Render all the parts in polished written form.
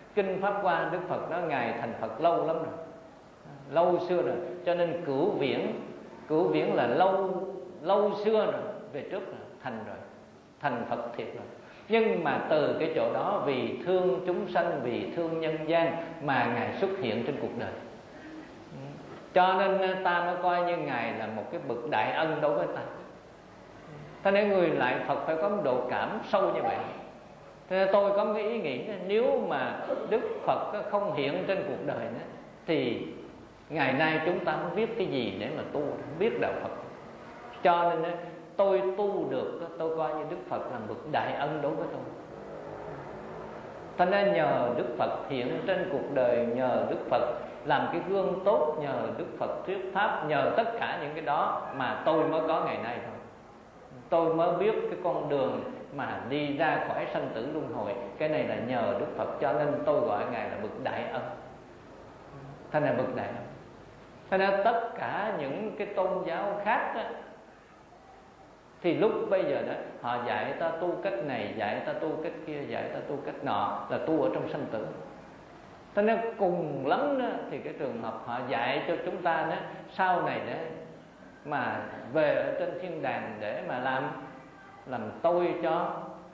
Kinh Pháp Hoa Đức Phật nói Ngài thành Phật lâu lắm rồi, lâu xưa rồi. Cho nên cửu viễn là lâu xưa rồi, về trước rồi, thành rồi, thành Phật thiệt rồi. Nhưng mà từ cái chỗ đó vì thương chúng sanh, vì thương nhân gian mà Ngài xuất hiện trên cuộc đời. Cho nên ta mới coi như Ngài là một cái bậc đại ân đối với ta. Thế nên người lại Phật phải có một độ cảm sâu như vậy. Thế nên tôi có cái ý nghĩ nếu mà Đức Phật không hiện trên cuộc đời nữa, thì ngày nay chúng ta không biết cái gì để mà tu, không biết đạo Phật. Cho nên tôi tu được, tôi coi như Đức Phật là bậc đại ân đối với tôi. Thế nên nhờ Đức Phật hiện trên cuộc đời, nhờ Đức Phật làm cái gương tốt, nhờ Đức Phật thuyết pháp, nhờ tất cả những cái đó mà tôi mới có ngày nay thôi. Tôi mới biết cái con đường mà đi ra khỏi sanh tử luân hồi. Cái này là nhờ Đức Phật, cho nên tôi gọi Ngài là bậc đại ân. Thế nên bậc đại ân. Thế nên tất cả những cái tôn giáo khác đó, thì lúc bây giờ đó họ dạy ta tu cách này, dạy ta tu cách kia, dạy ta tu cách nọ, là tu ở trong sanh tử. Thế nên cùng lắm đó, thì cái trường hợp họ dạy cho chúng ta đó, sau này đó mà về ở trên thiên đàng để mà làm tôi cho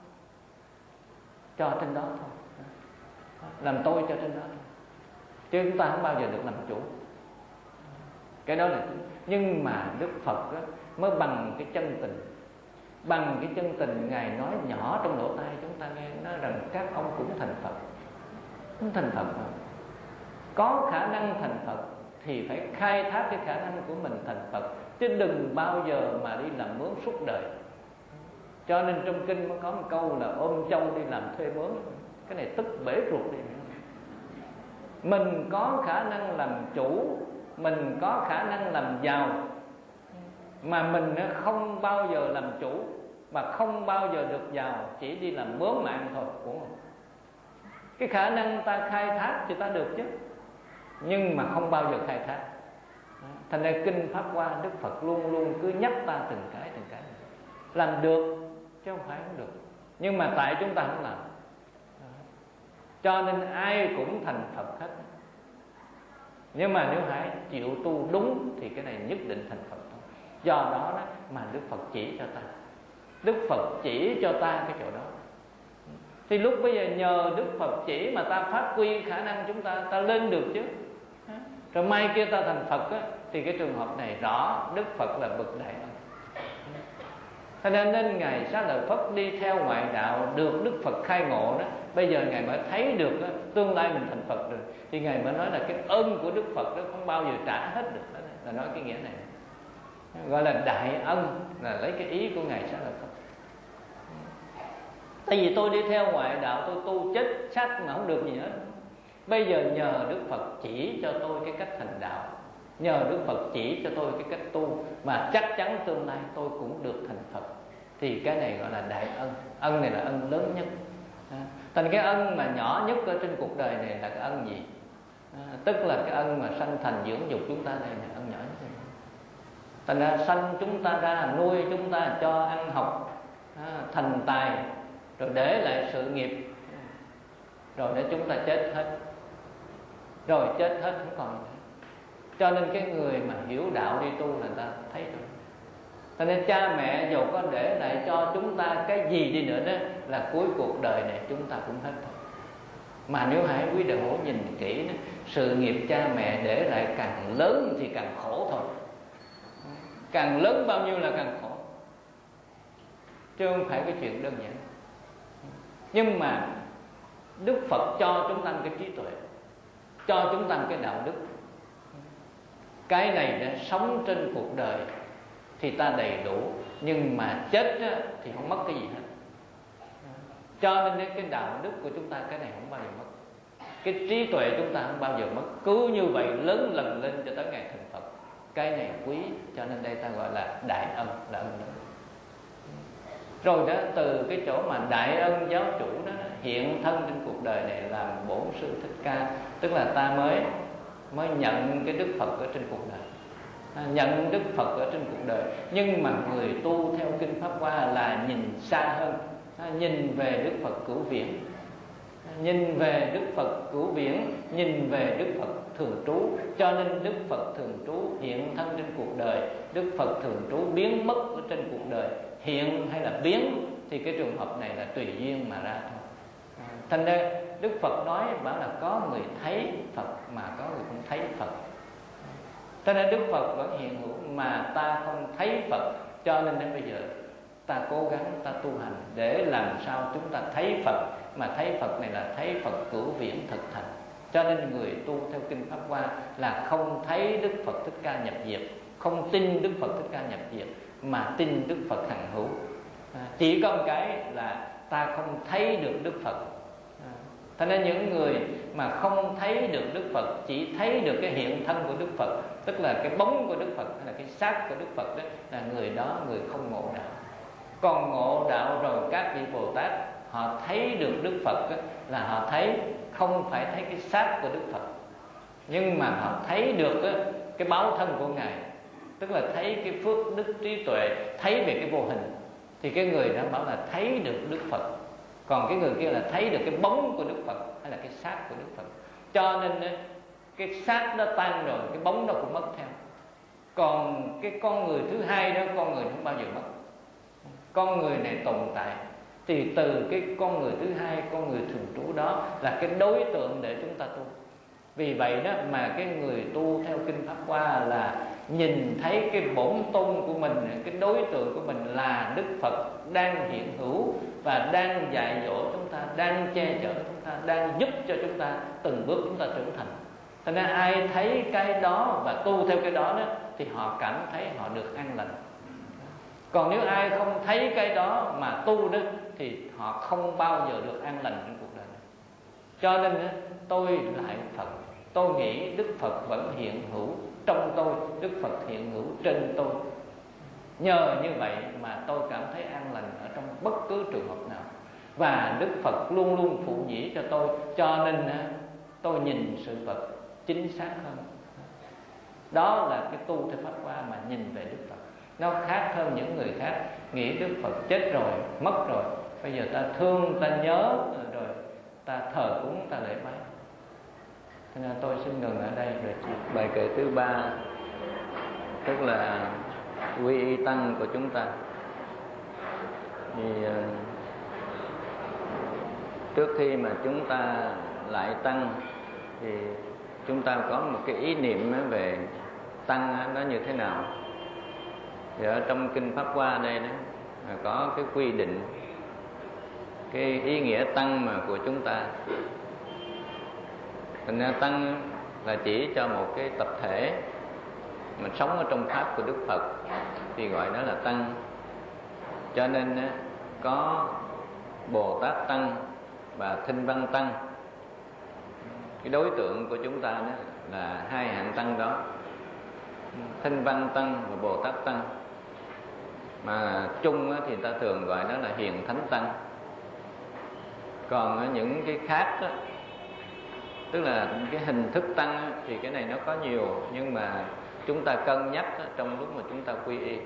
trên đó thôi, làm tôi cho trên đó thôi, chứ chúng ta không bao giờ được làm chủ. Cái đó là, nhưng mà Đức Phật đó, mới bằng cái chân tình, bằng cái chân tình Ngài nói nhỏ trong lỗ tai chúng ta nghe, nói rằng các ông cũng thành Phật, cũng thành Phật mà. Có khả năng thành Phật thì phải khai thác cái khả năng của mình thành Phật, chứ đừng bao giờ mà đi làm mướn suốt đời. Cho nên trong kinh mới có một câu là ôm trâu đi làm thuê mướn. Cái này tức bể ruột đi. Mình có khả năng làm chủ, mình có khả năng làm giàu, mà mình không bao giờ làm chủ, mà không bao giờ được giàu, chỉ đi làm mướn mạng thôi cũng không. Cái khả năng ta khai thác thì ta được chứ, nhưng mà không bao giờ khai thác. Thành ra kinh Pháp Hoa Đức Phật luôn luôn cứ nhắc ta từng cái làm được, chứ không phải không được. Nhưng mà tại chúng ta không làm. Cho nên ai cũng thành Phật hết. Nhưng mà nếu hãy chịu tu đúng thì cái này nhất định thành Phật thôi. Do đó mà Đức Phật chỉ cho ta, Đức Phật chỉ cho ta cái chỗ đó. Thì lúc bây giờ nhờ Đức Phật chỉ mà ta phát huy khả năng chúng ta lên được chứ. Rồi mai kia ta thành Phật á, thì cái trường hợp này rõ Đức Phật là bậc đại ân. Cho nên Ngài Xá Lợi Phất đi theo ngoại đạo được Đức Phật khai ngộ đó. Bây giờ Ngài mới thấy được đó, tương lai mình thành Phật rồi. Thì Ngài mới nói là cái ơn của Đức Phật đó không bao giờ trả hết được. Đó là nói cái nghĩa này, gọi là đại ân, là lấy cái ý của Ngài Xá Lợi Phất. Tại vì tôi đi theo ngoại đạo, tôi tu chết sát mà không được gì hết. Bây giờ nhờ Đức Phật chỉ cho tôi cái cách thành đạo, nhờ Đức Phật chỉ cho tôi cái cách tu, mà chắc chắn tương lai tôi cũng được thành Phật. Thì cái này gọi là đại ân. Ân này là ân lớn nhất. Thành cái ân mà nhỏ nhất ở trên cuộc đời này là cái ân gì? Tức là cái ân mà sanh thành dưỡng dục chúng ta, đây là ân nhỏ nhất. Thành ra sanh chúng ta ra, nuôi chúng ta, cho ăn học, thành tài, rồi để lại sự nghiệp, rồi để chúng ta chết hết. Rồi chết hết không còn nữa. Cho nên cái người mà hiểu đạo đi tu là người ta thấy rồi. Cho nên cha mẹ dù có để lại cho chúng ta cái gì đi nữa đó, là cuối cuộc đời này chúng ta cũng hết thôi. Mà nếu hãy quý đệ hữu nhìn kỹ đó, sự nghiệp cha mẹ để lại càng lớn thì càng khổ thôi. Càng lớn bao nhiêu là càng khổ, chứ không phải cái chuyện đơn giản. Nhưng mà Đức Phật cho chúng ta cái trí tuệ, cho chúng ta cái đạo đức. Cái này đã sống trên cuộc đời thì ta đầy đủ, nhưng mà chết thì không mất cái gì hết. Cho nên cái đạo đức của chúng ta, cái này không bao giờ mất. Cái trí tuệ chúng ta không bao giờ mất. Cứ như vậy lớn lần lên cho tới ngày thành Phật. Cái này quý, cho nên đây ta gọi là đại ân, là ân lớn. Rồi đó, từ cái chỗ mà đại ân giáo chủ đó hiện thân trên cuộc đời này làm Bổn Sư Thích Ca. Tức là ta mới nhận cái Đức Phật ở trên cuộc đời, nhận Đức Phật ở trên cuộc đời. Nhưng mà người tu theo kinh Pháp Hoa là nhìn xa hơn, nhìn về Đức Phật cửu viễn. nhìn về Đức Phật Cửu Viễn, nhìn về Đức Phật thường trú. Cho nên Đức Phật thường trú hiện thân trên cuộc đời, Đức Phật thường trú biến mất ở trên cuộc đời. Hiện hay là biến thì cái trường hợp này là tùy duyên mà ra thôi. Thành ra Đức Phật nói bảo là có người thấy Phật mà có người không thấy Phật. Cho nên Đức Phật vẫn hiện hữu mà ta không thấy Phật. Cho nên đến bây giờ ta cố gắng ta tu hành để làm sao chúng ta thấy Phật. Mà thấy Phật này là thấy Phật Cửu Viễn thực thành. Cho nên người tu theo Kinh Pháp Hoa là không thấy Đức Phật Thích Ca nhập diệt, không tin Đức Phật Thích Ca nhập diệt, mà tin Đức Phật hằng hữu. Chỉ có một cái là ta không thấy được Đức Phật. Thế nên những người mà không thấy được Đức Phật, chỉ thấy được cái hiện thân của Đức Phật, tức là cái bóng của Đức Phật hay là cái xác của Đức Phật đó, là người đó người không ngộ đạo. Còn ngộ đạo rồi các vị Bồ Tát họ thấy được Đức Phật đó, là họ thấy không phải thấy cái xác của Đức Phật, nhưng mà họ thấy được đó, cái báo thân của Ngài, tức là thấy cái phước đức trí tuệ, thấy về cái vô hình. Thì cái người đó bảo là thấy được Đức Phật. Còn cái người kia là thấy được cái bóng của Đức Phật hay là cái xác của Đức Phật. Cho nên cái xác đó tan rồi, cái bóng đó cũng mất theo. Còn cái con người thứ hai đó, con người không bao giờ mất. Con người này tồn tại thì từ cái con người thứ hai, con người thường trú đó là cái đối tượng để chúng ta tu. Vì vậy đó mà cái người tu theo Kinh Pháp Hoa là nhìn thấy cái bổn tôn của mình, cái đối tượng của mình là Đức Phật đang hiện hữu và đang dạy dỗ chúng ta, đang che chở chúng ta, đang giúp cho chúng ta từng bước chúng ta trưởng thành. Cho nên ai thấy cái đó và tu theo cái đó, thì họ cảm thấy họ được an lành. Còn nếu ai không thấy cái đó mà tu đó thì họ không bao giờ được an lành trong cuộc đời này. Cho nên tôi lại Phật, tôi nghĩ Đức Phật vẫn hiện hữu trong tôi, Đức Phật hiện hữu trên tôi. Nhờ như vậy mà tôi cảm thấy an lành ở trong bất cứ trường hợp nào. Và Đức Phật luôn luôn phụ nhĩ cho tôi. Cho nên tôi nhìn sự vật chính xác hơn. Đó là cái tu theo Pháp Hoa mà nhìn về Đức Phật. Nó khác hơn những người khác nghĩ Đức Phật chết rồi, mất rồi, bây giờ ta thương, ta nhớ rồi ta thờ cúng, ta lễ bái. Cho nên tôi xin ngừng ở đây rồi. Bài kệ thứ 3 tức là quy y tăng của chúng ta. Thì trước khi mà chúng ta lại tăng thì chúng ta có một cái ý niệm về tăng nó như thế nào. Thì ở trong Kinh Pháp Hoa đây đó có cái quy định cái ý nghĩa tăng mà của chúng ta. Thành ra tăng là chỉ cho một cái tập thể mà sống ở trong pháp của Đức Phật thì gọi đó là tăng. Cho nên có Bồ Tát tăng và Thinh Văn tăng. Cái đối tượng của chúng ta đó là hai hạng tăng đó, Thinh Văn tăng và Bồ Tát tăng. Mà chung thì ta thường gọi đó là Hiền Thánh tăng. Còn những cái khác đó, tức là cái hình thức tăng thì cái này nó có nhiều, nhưng mà chúng ta cân nhắc trong lúc mà chúng ta quy y.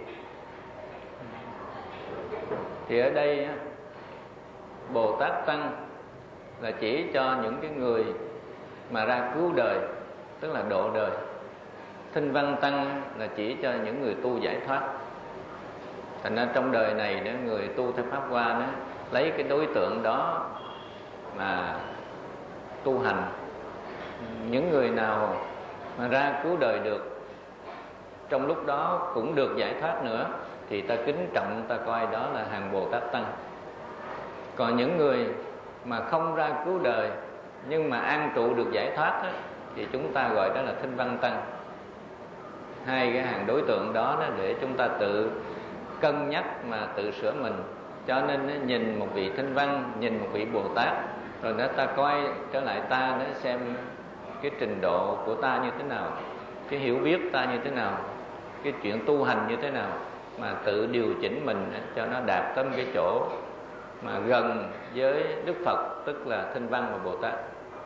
Thì ở đây Bồ Tát tăng là chỉ cho những cái người mà ra cứu đời, tức là độ đời. Thinh Văn tăng là chỉ cho những người tu giải thoát. Thành ra trong đời này đó, người tu theo Pháp Hoa đó, lấy cái đối tượng đó mà tu hành. Những người nào mà ra cứu đời được, trong lúc đó cũng được giải thoát nữa, thì ta kính trọng, ta coi đó là hàng Bồ Tát tăng. Còn những người mà không ra cứu đời nhưng mà an trụ được giải thoát đó, thì chúng ta gọi đó là Thinh Văn tăng. Hai cái hàng đối tượng đó để chúng ta tự cân nhắc mà tự sửa mình. Cho nên nhìn một vị Thinh Văn, nhìn một vị Bồ Tát, rồi đó ta coi trở lại ta để xem cái trình độ của ta như thế nào, cái hiểu biết ta như thế nào, cái chuyện tu hành như thế nào, mà tự điều chỉnh mình cho nó đạt tới cái chỗ mà gần với Đức Phật, tức là Thinh Văn và Bồ Tát.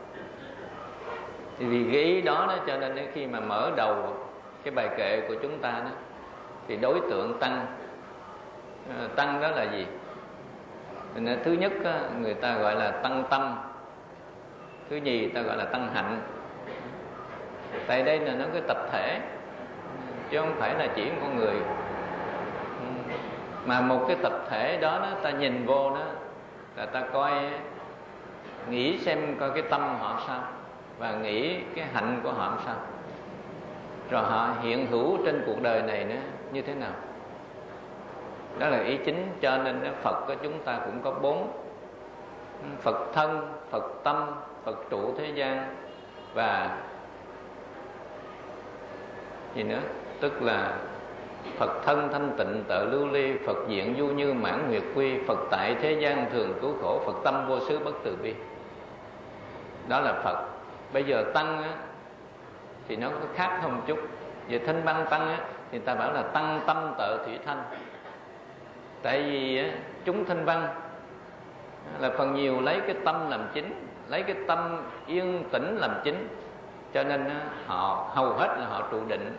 Thì vì cái ý đó cho nên khi mà mở đầu cái bài kệ của chúng ta đó, thì đối tượng tăng đó là gì? Thứ nhất người ta gọi là tăng tâm, Thứ nhì ta gọi là tăng hạnh. Tại đây là nó cái tập thể, chứ không phải là chỉ một con người. Mà một cái tập thể đó, ta nhìn vô đó là ta coi, nghĩ xem coi cái tâm họ sao, và nghĩ cái hạnh của họ sao, rồi họ hiện hữu trên cuộc đời này nữa như thế nào. Đó là ý chính. Cho nên Phật của chúng ta cũng có 4: Phật thân, Phật tâm, Phật trụ thế gian, và gì nữa, tức là Phật thân thanh tịnh tự lưu ly, Phật diện du như mãn nguyệt quy, Phật tại thế gian thường cứu khổ, Phật tâm vô xứ bất từ bi. Đó là Phật. Bây giờ tăng á, thì nó có khác hơn một chút. Về Thanh Văn tăng á, thì ta bảo là tăng tâm tự thủy thanh. Tại vì á, chúng Thanh Văn là phần nhiều lấy cái tâm làm chính, lấy cái tâm yên tĩnh làm chính, cho nên á, họ hầu hết là họ trụ định.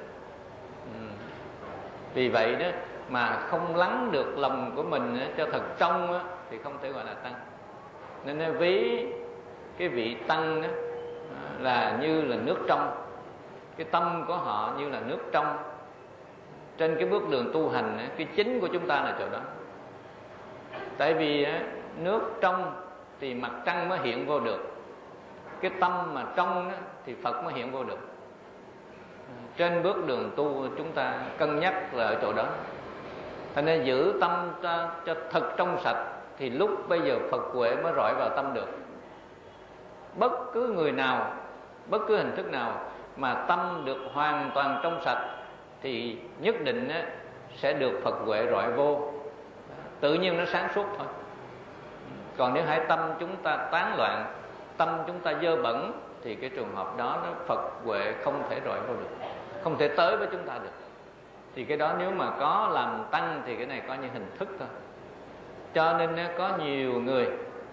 Vì vậy đó mà không lắng được lòng của mình á, cho thật trong á, thì không thể gọi là tăng. Nên ví cái vị tăng á, là như là nước trong. Cái tâm của họ như là nước trong. Trên cái bước đường tu hành á, cái chính của chúng ta là chỗ đó. Tại vì á, nước trong thì mặt trăng mới hiện vô được. Cái tâm mà trong á, thì Phật mới hiện vô được. Trên bước đường tu chúng ta cân nhắc là ở chỗ đó. Thành nên giữ tâm cho thật trong sạch, thì lúc bây giờ Phật huệ mới rọi vào tâm được. Bất cứ người nào, bất cứ hình thức nào mà tâm được hoàn toàn trong sạch thì nhất định á, sẽ được Phật huệ rọi vô. Tự nhiên nó sáng suốt thôi. Còn nếu hai tâm chúng ta tán loạn, tâm chúng ta dơ bẩn, thì cái trường hợp đó Phật huệ không thể rọi vô được, không thể tới với chúng ta được. Thì cái đó nếu mà có làm tăng thì cái này coi như hình thức thôi. Cho nên có nhiều người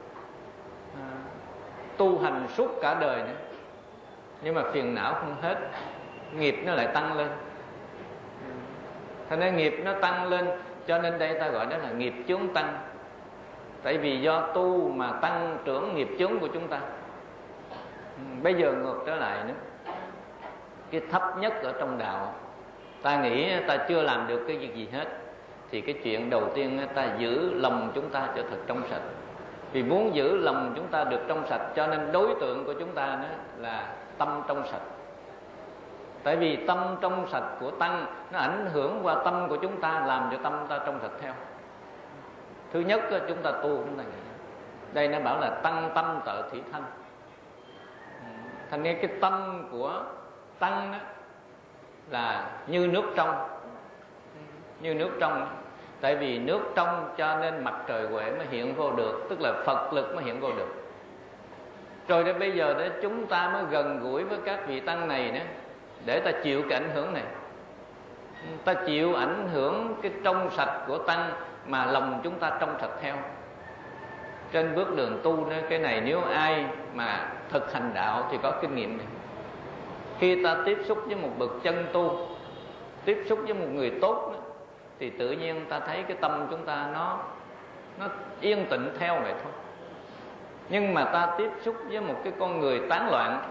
tu hành suốt cả đời nữa, nhưng mà phiền não không hết, nghiệp nó lại tăng lên. Thành nên nghiệp nó tăng lên, cho nên đây ta gọi đó là nghiệp chướng tăng. Tại vì do tu mà tăng trưởng nghiệp chướng của chúng ta. Bây giờ ngược trở lại nữa, cái thấp nhất ở trong đạo, ta nghĩ ta chưa làm được cái việc gì hết, thì cái chuyện đầu tiên ta giữ lòng chúng ta cho thật trong sạch. Vì muốn giữ lòng chúng ta được trong sạch, cho nên đối tượng của chúng ta đó là tâm trong sạch. Tại vì tâm trong sạch của tăng nó ảnh hưởng qua tâm của chúng ta, làm cho tâm ta trong sạch theo. Thứ nhất chúng ta tu, chúng ta nghĩ đây nó bảo là tăng tâm tự thủy thanh. Thành ra cái tâm của tăng đó là như nước trong. Như nước trong. Tại vì nước trong cho nên mặt trời huệ mới hiện vô được, tức là Phật lực mới hiện vô được. Rồi đến bây giờ đó chúng ta mới gần gũi với các vị tăng này nữa, để ta chịu cái ảnh hưởng này. Ta chịu ảnh hưởng cái trong sạch của tăng, mà lòng chúng ta trong sạch theo. Trên bước đường tu đó, cái này nếu ai mà thực hành đạo thì có kinh nghiệm này. Khi ta tiếp xúc với một bậc chân tu, tiếp xúc với một người tốt đó, thì tự nhiên ta thấy cái tâm chúng ta nó yên tĩnh theo vậy thôi. Nhưng mà ta tiếp xúc với một cái con người tán loạn,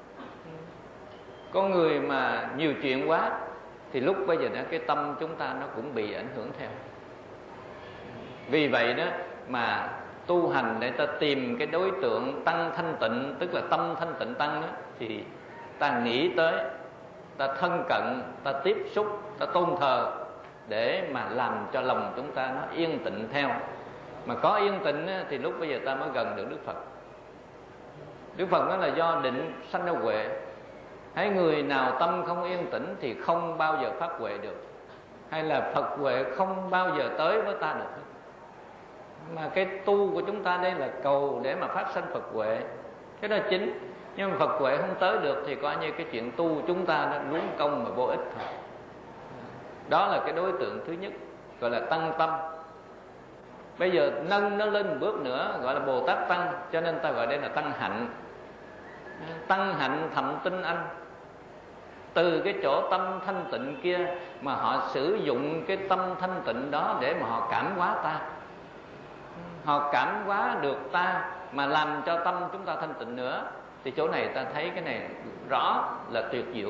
con người mà nhiều chuyện quá, thì lúc bây giờ đó cái tâm chúng ta nó cũng bị ảnh hưởng theo. Vì vậy đó mà tu hành để ta tìm cái đối tượng tăng thanh tịnh, tức là tâm thanh tịnh tăng đó, thì ta nghĩ tới, ta thân cận, ta tiếp xúc, ta tôn thờ, để mà làm cho lòng chúng ta nó yên tĩnh theo. Mà có yên tĩnh á, thì lúc bây giờ ta mới gần được Đức Phật. Đức Phật nói là do định sanh ra huệ. Hay người nào tâm không yên tĩnh thì không bao giờ phát huệ được, hay là Phật huệ không bao giờ tới với ta được. Mà cái tu của chúng ta đây là cầu để mà phát sanh Phật huệ, cái đó chính. Nhưng mà Phật huệ không tới được thì coi như cái chuyện tu chúng ta nó luống công mà vô ích thôi. Đó là cái đối tượng thứ nhất, gọi là tăng tâm. Bây giờ nâng nó lên một bước nữa, gọi là Bồ Tát tăng, cho nên ta gọi đây là tăng hạnh. Tăng hạnh thậm tinh anh. Từ cái chỗ tâm thanh tịnh kia mà họ sử dụng cái tâm thanh tịnh đó để mà họ cảm hóa ta. Họ cảm hóa được ta mà làm cho tâm chúng ta thanh tịnh nữa. Thì chỗ này ta thấy cái này rõ là tuyệt diệu.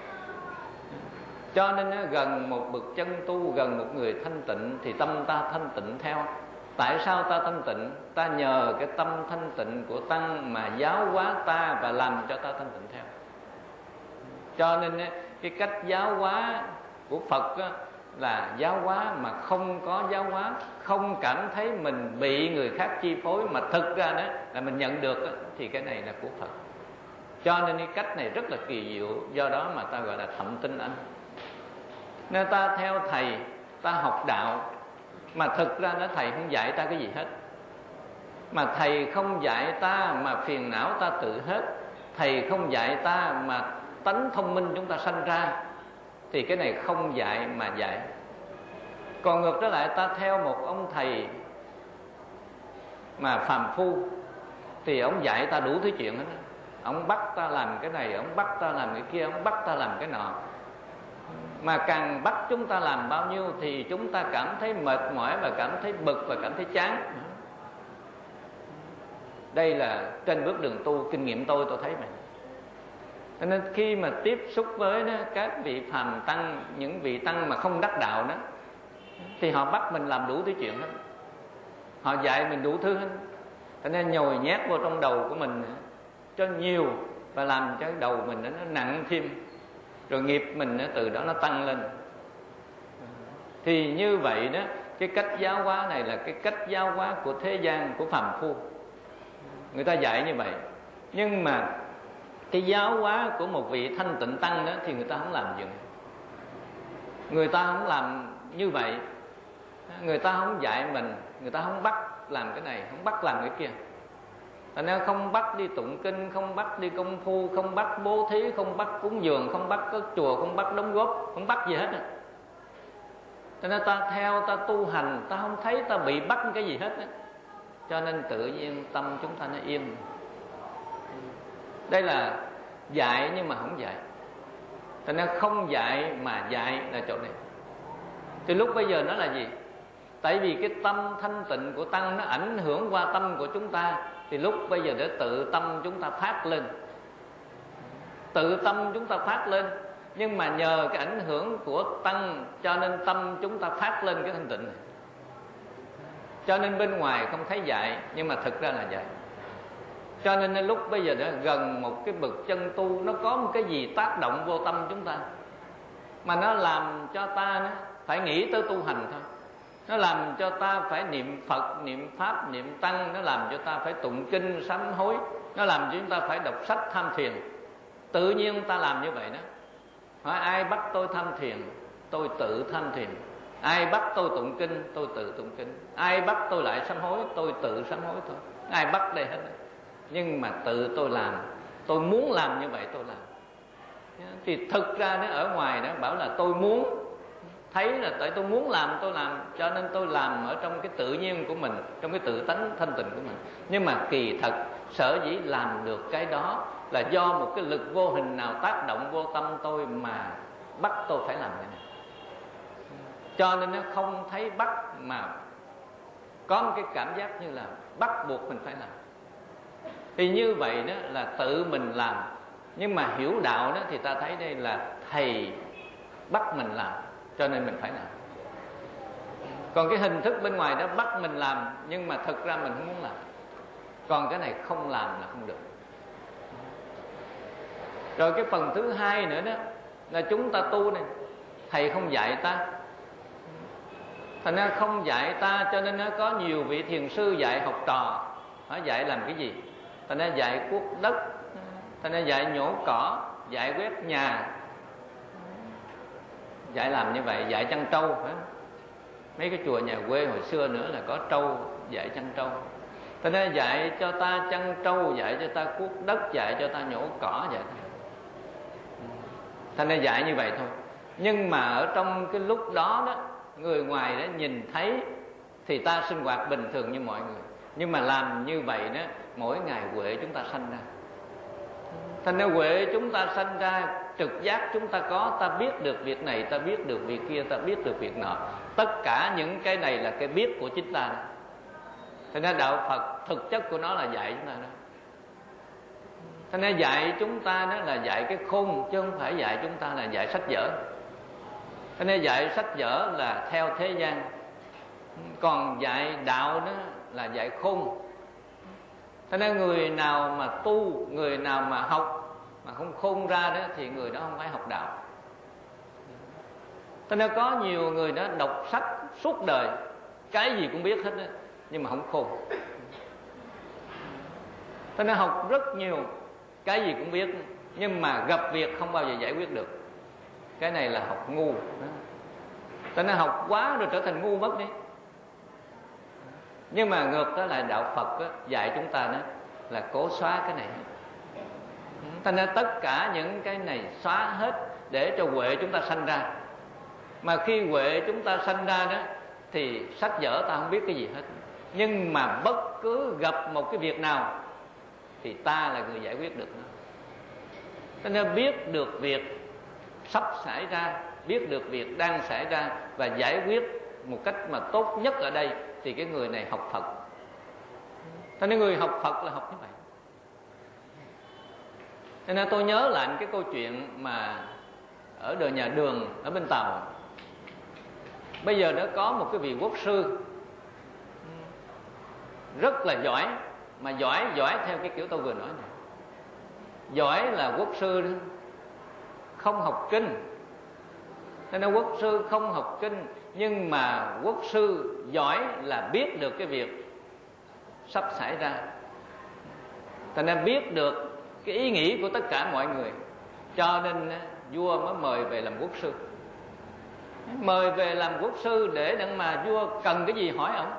Cho nên gần một bậc chân tu, gần một người thanh tịnh thì tâm ta thanh tịnh theo. Tại sao ta thanh tịnh? Ta nhờ cái tâm thanh tịnh của tăng mà giáo hóa ta và làm cho ta thanh tịnh theo. Cho nên cái cách giáo hóa của Phật là giáo hóa mà không có giáo hóa, không cảm thấy mình bị người khác chi phối, mà thực ra đó là mình nhận được đó, thì cái này là của Phật. Cho nên cái cách này rất là kỳ diệu, do đó mà ta gọi là thậm tinh anh. Nên ta theo thầy, ta học đạo, mà thực ra đó thầy không dạy ta cái gì hết. Mà thầy không dạy ta mà phiền não ta tự hết. Thầy không dạy ta mà tánh thông minh chúng ta sanh ra, thì cái này không dạy mà dạy. Còn ngược trở lại, ta theo một ông thầy mà phàm phu, thì ông dạy ta đủ thứ chuyện hết. Ông bắt ta làm cái này, ông bắt ta làm cái kia, ông bắt ta làm cái nọ. Mà càng bắt chúng ta làm bao nhiêu thì chúng ta cảm thấy mệt mỏi và cảm thấy bực và cảm thấy chán. Đây là trên bước đường tu, kinh nghiệm tôi thấy vậy. Cho nên khi mà tiếp xúc với đó, các vị phàm tăng, những vị tăng mà không đắc đạo đó, thì họ bắt mình làm đủ thứ chuyện hết. Họ dạy mình đủ thứ hết. Cho nên nhồi nhét vô trong đầu của mình cho nhiều, và làm cho đầu mình nó nặng thêm, rồi nghiệp mình từ đó nó tăng lên. Thì như vậy đó, cái cách giáo hóa này là cái cách giáo hóa của thế gian, của phàm phu. Người ta dạy như vậy. Nhưng mà cái giáo hóa của một vị thanh tịnh tăng đó thì người ta không làm gì. Người ta không làm như vậy. Người ta không dạy mình, người ta không bắt làm cái này, không bắt làm cái kia. Thành ra không bắt đi tụng kinh, không bắt đi công phu, không bắt bố thí, không bắt cúng dường, không bắt cất chùa, không bắt đóng góp, không bắt gì hết. Cho nên ta theo, ta tu hành, ta không thấy ta bị bắt cái gì hết. Cho nên tự nhiên tâm chúng ta nó yên. Đây là dạy nhưng mà không dạy. Cho nên không dạy mà dạy là chỗ này. Thì lúc bây giờ nó là gì? Tại vì cái tâm thanh tịnh của tăng nó ảnh hưởng qua tâm của chúng ta, thì lúc bây giờ để tự tâm chúng ta phát lên. Tự tâm chúng ta phát lên. Nhưng mà nhờ cái ảnh hưởng của tăng, cho nên tâm chúng ta phát lên cái thanh tịnh này. Cho nên bên ngoài không thấy dạy, nhưng mà thực ra là dạy. Cho nên lúc bây giờ đó, gần một cái bậc chân tu, nó có một cái gì tác động vô tâm chúng ta, mà nó làm cho ta nó phải nghĩ tới tu hành thôi. Nó làm cho ta phải niệm Phật, niệm Pháp, niệm Tăng. Nó làm cho ta phải tụng kinh, sám hối. Nó làm cho chúng ta phải đọc sách tham thiền. Tự nhiên ta làm như vậy đó. Hỏi ai bắt tôi tham thiền? Tôi tự tham thiền. Ai bắt tôi tụng kinh? Tôi tự tụng kinh. Ai bắt tôi lại sám hối? Tôi tự sám hối thôi. Ai bắt đây hết. Nhưng mà tự tôi làm. Tôi muốn làm như vậy tôi làm. Thì thực ra nó ở ngoài nó bảo là tôi muốn, thấy là tại tôi muốn làm tôi làm, cho nên tôi làm ở trong cái tự nhiên của mình, trong cái tự tánh thanh tịnh của mình. Nhưng mà kỳ thật sở dĩ làm được cái đó là do một cái lực vô hình nào tác động vô tâm tôi mà bắt tôi phải làm cái này. Cho nên nó không thấy bắt, mà có một cái cảm giác như là bắt buộc mình phải làm. Thì như vậy đó là tự mình làm. Nhưng mà hiểu đạo đó thì ta thấy đây là thầy bắt mình làm, cho nên mình phải làm. Còn cái hình thức bên ngoài đó bắt mình làm, nhưng mà thực ra mình không muốn làm. Còn cái này không làm là không được. Rồi cái phần thứ hai nữa đó là chúng ta tu này, thầy không dạy ta. Thành ra không dạy ta, cho nên nó có nhiều vị thiền sư dạy học trò. Họ dạy làm cái gì? Thành ra dạy cuốc đất, thành ra dạy nhổ cỏ, dạy quét nhà, dạy làm như vậy, dạy chăn trâu. Mấy cái chùa nhà quê hồi xưa nữa là có trâu, dạy chăn trâu. Thế nên dạy cho ta chăn trâu, dạy cho ta cuốc đất, dạy cho ta nhổ cỏ, dạy ta. Thế nên dạy như vậy thôi. Nhưng mà ở trong cái lúc đó đó, người ngoài đó nhìn thấy thì ta sinh hoạt bình thường như mọi người. Nhưng mà làm như vậy đó, mỗi ngày huệ chúng ta sanh ra. Thành ra huệ chúng ta sanh ra, trực giác chúng ta có, ta biết được việc này, ta biết được việc kia, ta biết được việc nọ. Tất cả những cái này là cái biết của chính ta. Thành ra đạo Phật thực chất của nó là dạy chúng ta đó. Thế nên dạy chúng ta đó là dạy cái khôn, chứ không phải dạy chúng ta là dạy sách vở. Thế nên dạy sách vở là theo thế gian, còn dạy đạo đó là dạy khôn. Thế nên người nào mà tu, người nào mà học mà không khôn ra đó thì người đó không phải học đạo. Thế nên có nhiều người đó đọc sách suốt đời, cái gì cũng biết hết đó, nhưng mà không khôn. Thế nên học rất nhiều, cái gì cũng biết, nhưng mà gặp việc không bao giờ giải quyết được. Cái này là học ngu. Thế nên học quá rồi trở thành ngu mất đi. Nhưng mà ngược đó là đạo Phật đó, dạy chúng ta đó là cố xóa cái này. Thế nên tất cả những cái này xóa hết để cho huệ chúng ta sanh ra. Mà khi huệ chúng ta sanh ra đó thì sách vở ta không biết cái gì hết. Nhưng mà bất cứ gặp một cái việc nào thì ta là người giải quyết được nó. Cho nên biết được việc sắp xảy ra, biết được việc đang xảy ra và giải quyết một cách mà tốt nhất ở đây thì cái người này học Phật. Cho nên người học Phật là học như vậy. Cho nên tôi nhớ lại cái câu chuyện mà ở đời nhà Đường ở bên Tàu. Bây giờ nó có một cái vị quốc sư rất là giỏi, mà giỏi theo cái kiểu tôi vừa nói này. Giỏi là quốc sư không học kinh. Thế nên quốc sư không học kinh, nhưng mà quốc sư giỏi là biết được cái việc sắp xảy ra. Thế nên biết được cái ý nghĩ của tất cả mọi người. Cho nên vua mới mời về làm quốc sư. Mời về làm quốc sư để đặng mà vua cần cái gì hỏi ông.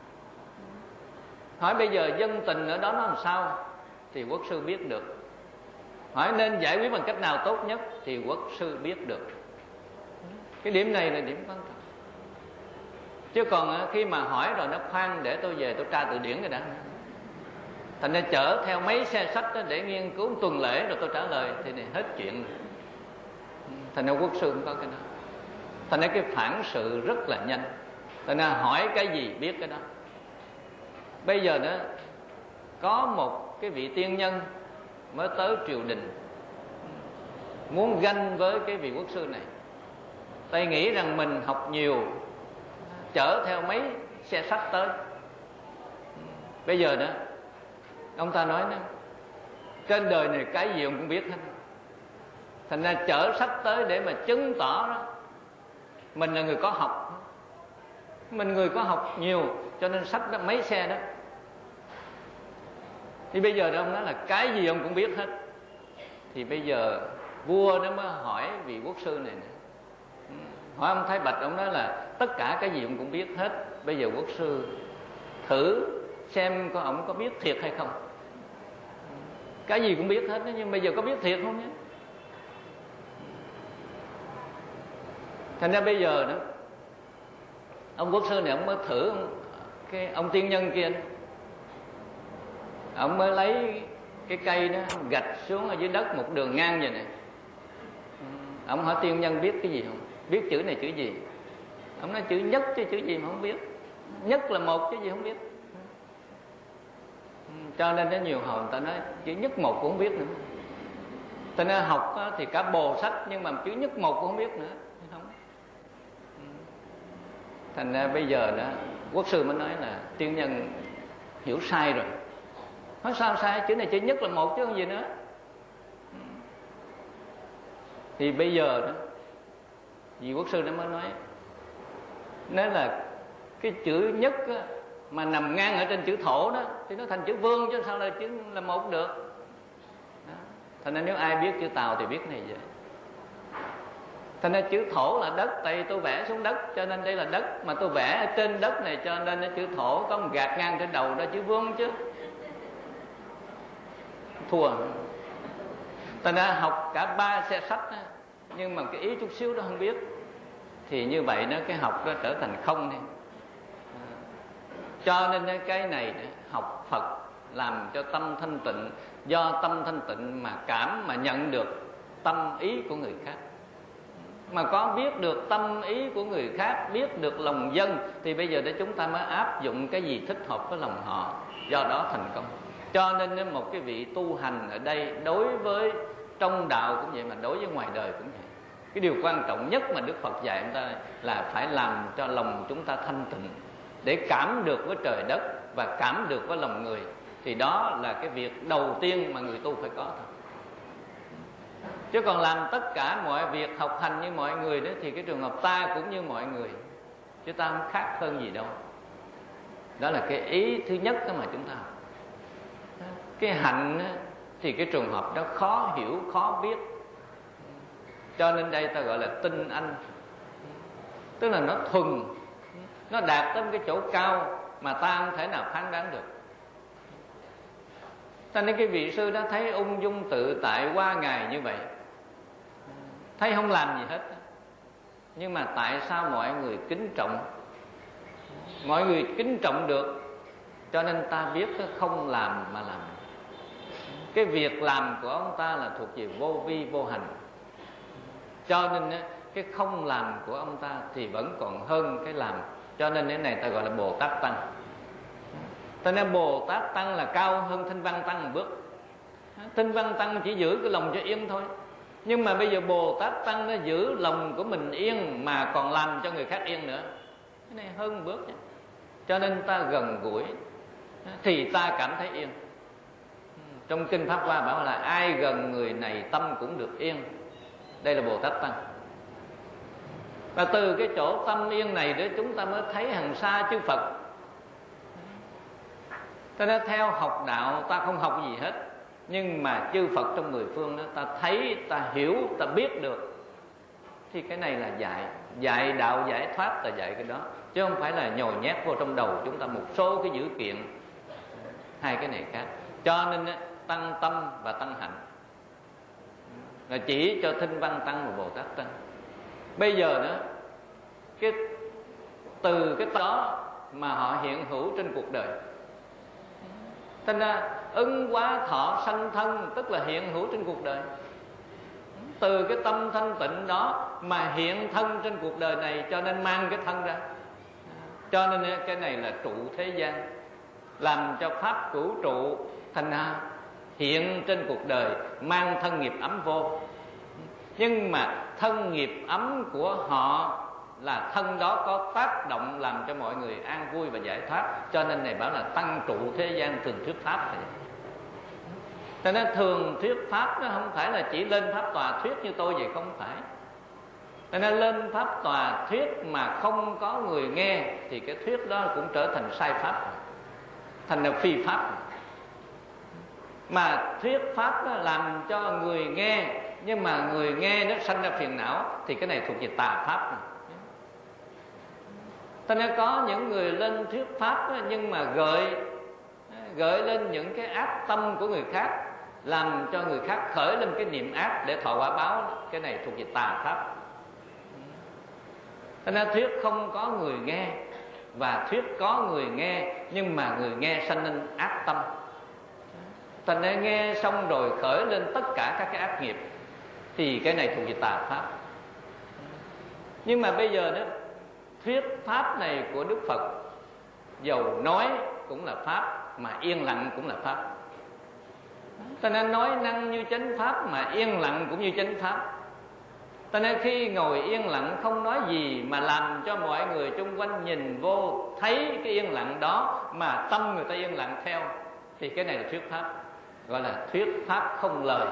Hỏi bây giờ dân tình ở đó nó làm sao thì quốc sư biết được. Hỏi nên giải quyết bằng cách nào tốt nhất thì quốc sư biết được. Cái điểm này là điểm quan trọng. Chứ còn khi mà hỏi rồi nó khoan để tôi về tôi tra từ điển rồi đã. Thành ra chở theo mấy xe sách đó để nghiên cứu tuần lễ rồi tôi trả lời thì này hết chuyện. Thành ra quốc sư không có cái đó. Thành ra cái phản sự rất là nhanh. Thành ra hỏi cái gì biết cái đó. Bây giờ đó có một cái vị tiên nhân mới tới triều đình, muốn ganh với cái vị quốc sư này. Tay nghĩ rằng mình học nhiều, chở theo mấy xe sách tới. Bây giờ đó ông ta nói đó, trên đời này cái gì ông cũng biết hết. Thành ra chở sách tới để mà chứng tỏ đó mình là người có học. Mình người có học nhiều, cho nên sách đó mấy xe đó. Thì bây giờ đó ông nói là cái gì ông cũng biết hết. Thì bây giờ vua nó mới hỏi vị quốc sư này nè. Hỏi ông Thái Bạch, ông nói là tất cả cái gì ông cũng biết hết. Bây giờ quốc sư thử xem có ông có biết thiệt hay không. Cái gì cũng biết hết, nhưng bây giờ có biết thiệt không nhé. Thành ra bây giờ đó ông quốc sư này ông mới thử ông tiên nhân kia đó. Ông mới lấy cái cây đó gạch xuống ở dưới đất một đường ngang vậy này. Ông hỏi tiên nhân biết cái gì không? Biết chữ này chữ gì? Ông nói chữ nhất chứ chữ gì mà không biết. Nhất là một chứ gì không biết. Cho nên có nhiều hồi người ta nói chữ nhất một cũng không biết nữa. Cho nên học thì cả bồ sách, nhưng mà chữ nhất một cũng không biết nữa. Không. Thành ra bây giờ đó quốc sư mới nói là tiên nhân hiểu sai rồi. Nói sao sai? Chữ này chữ nhất là một chứ không gì nữa. Thì bây giờ đó vị quốc sư nó mới nói là cái chữ nhất á, mà nằm ngang ở trên chữ thổ đó thì nó thành chữ vương, chứ sao là chữ là một được đó. Thành nên nếu ai biết chữ Tàu thì biết này vậy. Thành nên chữ thổ là đất, tại vì tôi vẽ xuống đất cho nên đây là đất. Mà tôi vẽ ở trên đất này cho nên chữ thổ có một gạt ngang trên đầu đó chữ vương chứ. Thua. Thành ra học cả 3 xe sách đó, nhưng mà cái ý chút xíu đó không biết, thì như vậy đó cái học đó trở thành không đi. Cho nên cái này học Phật làm cho tâm thanh tịnh. Do tâm thanh tịnh mà cảm, mà nhận được tâm ý của người khác. Mà có biết được tâm ý của người khác, biết được lòng dân, thì bây giờ để chúng ta mới áp dụng cái gì thích hợp với lòng họ. Do đó thành công. Cho nên một cái vị tu hành ở đây, đối với trong đạo cũng vậy, mà đối với ngoài đời cũng vậy. Cái điều quan trọng nhất mà Đức Phật dạy chúng ta là phải làm cho lòng chúng ta thanh tịnh, để cảm được với trời đất và cảm được với lòng người. Thì đó là cái việc đầu tiên mà người tu phải có thôi. Chứ còn làm tất cả mọi việc học hành như mọi người đó, thì cái trường hợp ta cũng như mọi người, chứ ta không khác hơn gì đâu. Đó là cái ý thứ nhất đó mà chúng ta học. Cái hạnh thì cái trường hợp đó khó hiểu, khó biết. Cho nên đây ta gọi là tinh anh. Tức là nó thuần, nó đạt tới cái chỗ cao mà ta không thể nào phán đoán được. Cho nên cái vị sư đó thấy ung dung tự tại qua ngày như vậy, thấy không làm gì hết. Nhưng mà tại sao mọi người kính trọng? Mọi người kính trọng được, cho nên ta biết không làm mà làm. Cái việc làm của ông ta là thuộc về vô vi vô hành. Cho nên cái không làm của ông ta thì vẫn còn hơn cái làm. Cho nên cái này ta gọi là Bồ Tát Tăng. Cho nên Bồ Tát Tăng là cao hơn Thanh Văn Tăng một bước. Thanh Văn Tăng chỉ giữ cái lòng cho yên thôi. Nhưng mà bây giờ Bồ Tát Tăng nó giữ lòng của mình yên mà còn làm cho người khác yên nữa. Cái này hơn một bước nhé. Cho nên ta gần gũi thì ta cảm thấy yên. Trong Kinh Pháp Hoa bảo là ai gần người này tâm cũng được yên. Đây là Bồ Tát Tăng. Và từ cái chỗ tâm yên này để chúng ta mới thấy hằng xa chư Phật. Cho nên theo học đạo ta không học gì hết, nhưng mà chư Phật trong mười phương đó ta thấy, ta hiểu, ta biết được. Thì cái này là dạy đạo giải thoát là dạy cái đó, chứ không phải là nhồi nhét vô trong đầu chúng ta một số cái dữ kiện. Hai cái này khác. Cho nên tăng tâm và tăng hạnh là chỉ cho Thanh Văn Tăng và Bồ Tát Tăng. Bây giờ nữa, từ cái đó mà họ hiện hữu trên cuộc đời. Thành ra ưng quá thọ sanh thân, tức là hiện hữu trên cuộc đời. Từ cái tâm thanh tịnh đó mà hiện thân trên cuộc đời này, cho nên mang cái thân ra. Cho nên cái này là trụ thế gian, làm cho pháp vũ trụ thành ra hiện trên cuộc đời, mang thân nghiệp ấm vô. Nhưng mà thân nghiệp ấm của họ là thân đó có tác động làm cho mọi người an vui và giải thoát. Cho nên này bảo là tăng trụ thế gian thường thuyết pháp. Cho nên thường thuyết pháp nó không phải là chỉ lên pháp tòa thuyết như tôi vậy, không phải. Cho nên lên pháp tòa thuyết mà không có người nghe thì cái thuyết đó cũng trở thành sai pháp, thành là phi pháp. Mà thuyết pháp đó làm cho người nghe, nhưng mà người nghe nó sanh ra phiền não, thì cái này thuộc về tà pháp này. Cho nên có những người lên thuyết pháp đó, nhưng mà gợi lên những cái ác tâm của người khác, làm cho người khác khởi lên cái niệm ác để thọ quả báo. Cái này thuộc về tà pháp. Cho nên thuyết không có người nghe, và thuyết có người nghe, nhưng mà người nghe sanh lên ác tâm. Thành ra nghe xong rồi khởi lên tất cả các cái ác nghiệp, thì cái này thuộc về tà pháp. Nhưng mà bây giờ đó, thuyết pháp này của Đức Phật, dầu nói cũng là pháp, mà yên lặng cũng là pháp. Cho nên nói năng như chánh pháp, mà yên lặng cũng như chánh pháp. Cho nên khi ngồi yên lặng không nói gì, mà làm cho mọi người xung quanh nhìn vô, thấy cái yên lặng đó mà tâm người ta yên lặng theo, thì cái này là thuyết pháp, gọi là thuyết pháp không lời.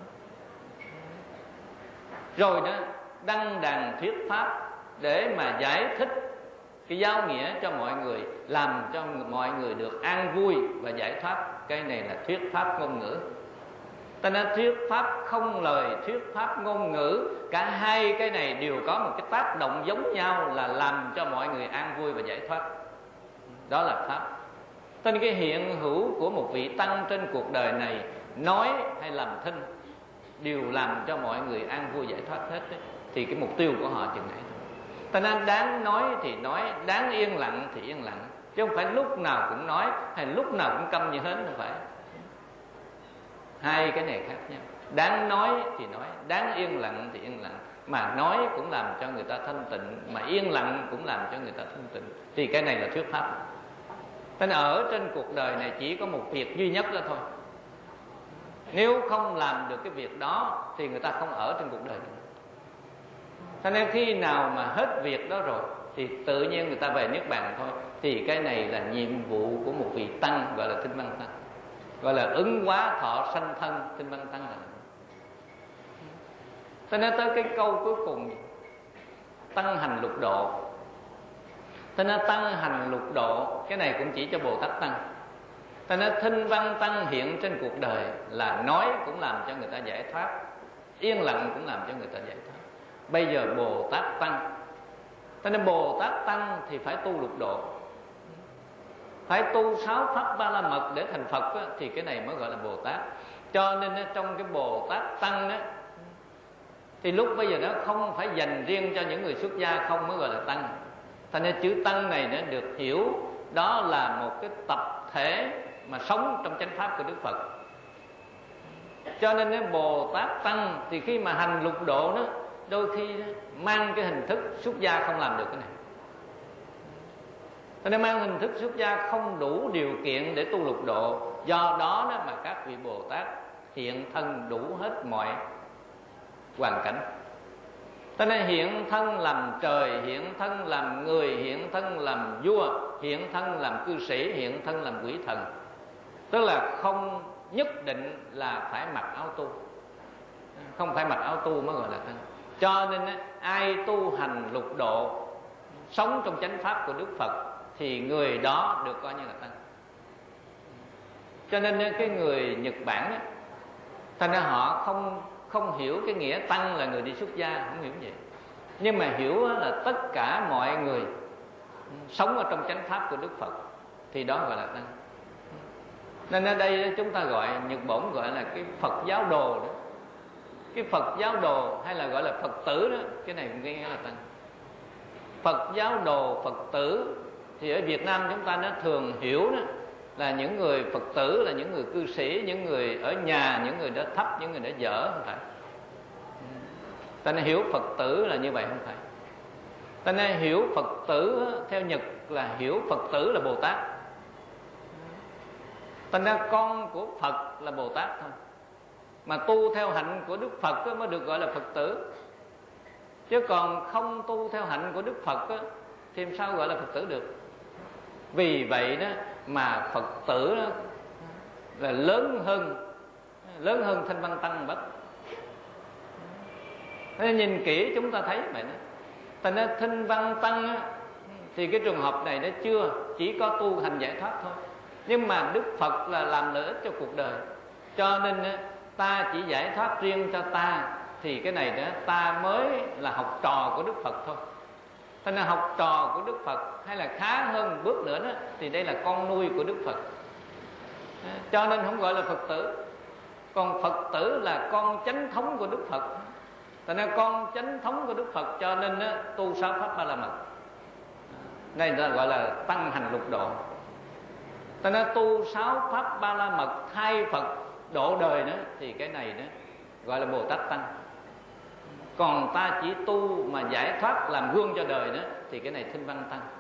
Rồi đó, đăng đàn thuyết pháp để mà giải thích cái giáo nghĩa cho mọi người, làm cho mọi người được an vui và giải thoát. Cái này là thuyết pháp ngôn ngữ. Cho nên thuyết pháp không lời, thuyết pháp ngôn ngữ, cả hai cái này đều có một cái tác động giống nhau, là làm cho mọi người an vui và giải thoát. Đó là pháp. Cho nên cái hiện hữu của một vị tăng trên cuộc đời này, nói hay làm thinh, đều làm cho mọi người an vui giải thoát hết đấy. Thì cái mục tiêu của họ chừng này thôi. Cho nên đáng nói thì nói, đáng yên lặng thì yên lặng, chứ không phải lúc nào cũng nói, hay lúc nào cũng câm như hến, không phải. Hai cái này khác nhau. Đáng nói thì nói, đáng yên lặng thì yên lặng. Mà nói cũng làm cho người ta thanh tịnh, mà yên lặng cũng làm cho người ta thanh tịnh. Thì cái này là thuyết pháp. Nên ở trên cuộc đời này chỉ có một việc duy nhất đó thôi. Nếu không làm được cái việc đó thì người ta không ở trên cuộc đời nữa. Cho nên khi nào mà hết việc đó rồi thì tự nhiên người ta về Niết Bàn thôi. Thì cái này là nhiệm vụ của một vị tăng, gọi là Tinh Văn Tăng, gọi là ứng hóa thọ sanh thân. Tinh Văn Tăng là cho nên tới cái câu cuối cùng, tăng hành lục độ. Cho nên tăng hành lục độ, cái này cũng chỉ cho Bồ Tát Tăng. Cho nên Tinh Văn Tăng hiện trên cuộc đời là nói cũng làm cho người ta giải thoát, yên lặng cũng làm cho người ta giải thoát. Bây giờ Bồ Tát Tăng, cho nên Bồ Tát Tăng thì phải tu lục độ, phải tu 6 pháp Ba La Mật để thành Phật á, thì cái này mới gọi là Bồ Tát. Cho nên trong cái Bồ Tát Tăng đó, thì lúc bây giờ nó không phải dành riêng cho những người xuất gia không mới gọi là Tăng. Cho nên chữ Tăng này nó được hiểu đó là một cái tập thể mà sống trong chánh pháp của Đức Phật. Cho nên cái Bồ Tát Tăng thì khi mà hành lục độ đó, đôi khi mang cái hình thức xuất gia không làm được cái này. Cho nên mang hình thức xuất gia không đủ điều kiện để tu lục độ. Do đó mà các vị Bồ Tát hiện thân đủ hết mọi hoàn cảnh. Cho nên hiện thân làm trời, hiện thân làm người, hiện thân làm vua, hiện thân làm cư sĩ, hiện thân làm quỷ thần. Tức là không nhất định là phải mặc áo tu, không phải mặc áo tu mới gọi là tăng. Cho nên ai tu hành lục độ, sống trong chánh pháp của Đức Phật thì người đó được coi như là tăng. Cho nên cái người Nhật Bản thành ra họ không hiểu cái nghĩa tăng là người đi xuất gia, không hiểu vậy. Nhưng mà hiểu là tất cả mọi người sống ở trong chánh pháp của Đức Phật thì đó gọi là tăng. Nên ở đây chúng ta gọi, Nhật Bổn gọi là cái Phật giáo đồ đó. Cái Phật giáo đồ hay là gọi là Phật tử đó, cái này cũng nghĩa là tăng. Phật giáo đồ, Phật tử thì ở Việt Nam chúng ta nó thường hiểu đó là những người Phật tử là những người cư sĩ, những người ở nhà, những người đã thấp, những người đã dở, không phải. Ta nên hiểu Phật tử là như vậy, không phải. Ta nên hiểu Phật tử theo Nhật là hiểu Phật tử là Bồ Tát. Ta nên con của Phật là Bồ Tát thôi. Mà tu theo hạnh của Đức Phật mới được gọi là Phật tử. Chứ còn không tu theo hạnh của Đức Phật thì làm sao gọi là Phật tử được. Vì vậy đó mà Phật tử đó là lớn hơn Thanh Văn Tăng bất. Nên nhìn kỹ chúng ta thấy vậy đó. Thành ra Thanh Văn Tăng thì cái trường hợp này nó chưa, chỉ có tu hành giải thoát thôi. Nhưng mà Đức Phật là làm lợi ích cho cuộc đời. Cho nên ta chỉ giải thoát riêng cho ta, thì cái này đó ta mới là học trò của Đức Phật thôi. Thành ra học trò của Đức Phật hay là khá hơn một bước nữa đó, thì đây là con nuôi của Đức Phật. Cho nên không gọi là Phật tử. Còn Phật tử là con chánh thống của Đức Phật. Thành ra con chánh thống của Đức Phật cho nên tu 6 pháp Ba La Mật. Đây là gọi là tăng hành lục độ. Thành ra tu 6 pháp Ba La Mật thay Phật độ đời đó, thì cái này đó gọi là Bồ Tát Tăng. Còn ta chỉ tu mà giải thoát làm gương cho đời đó, thì cái này Thanh Văn Tăng.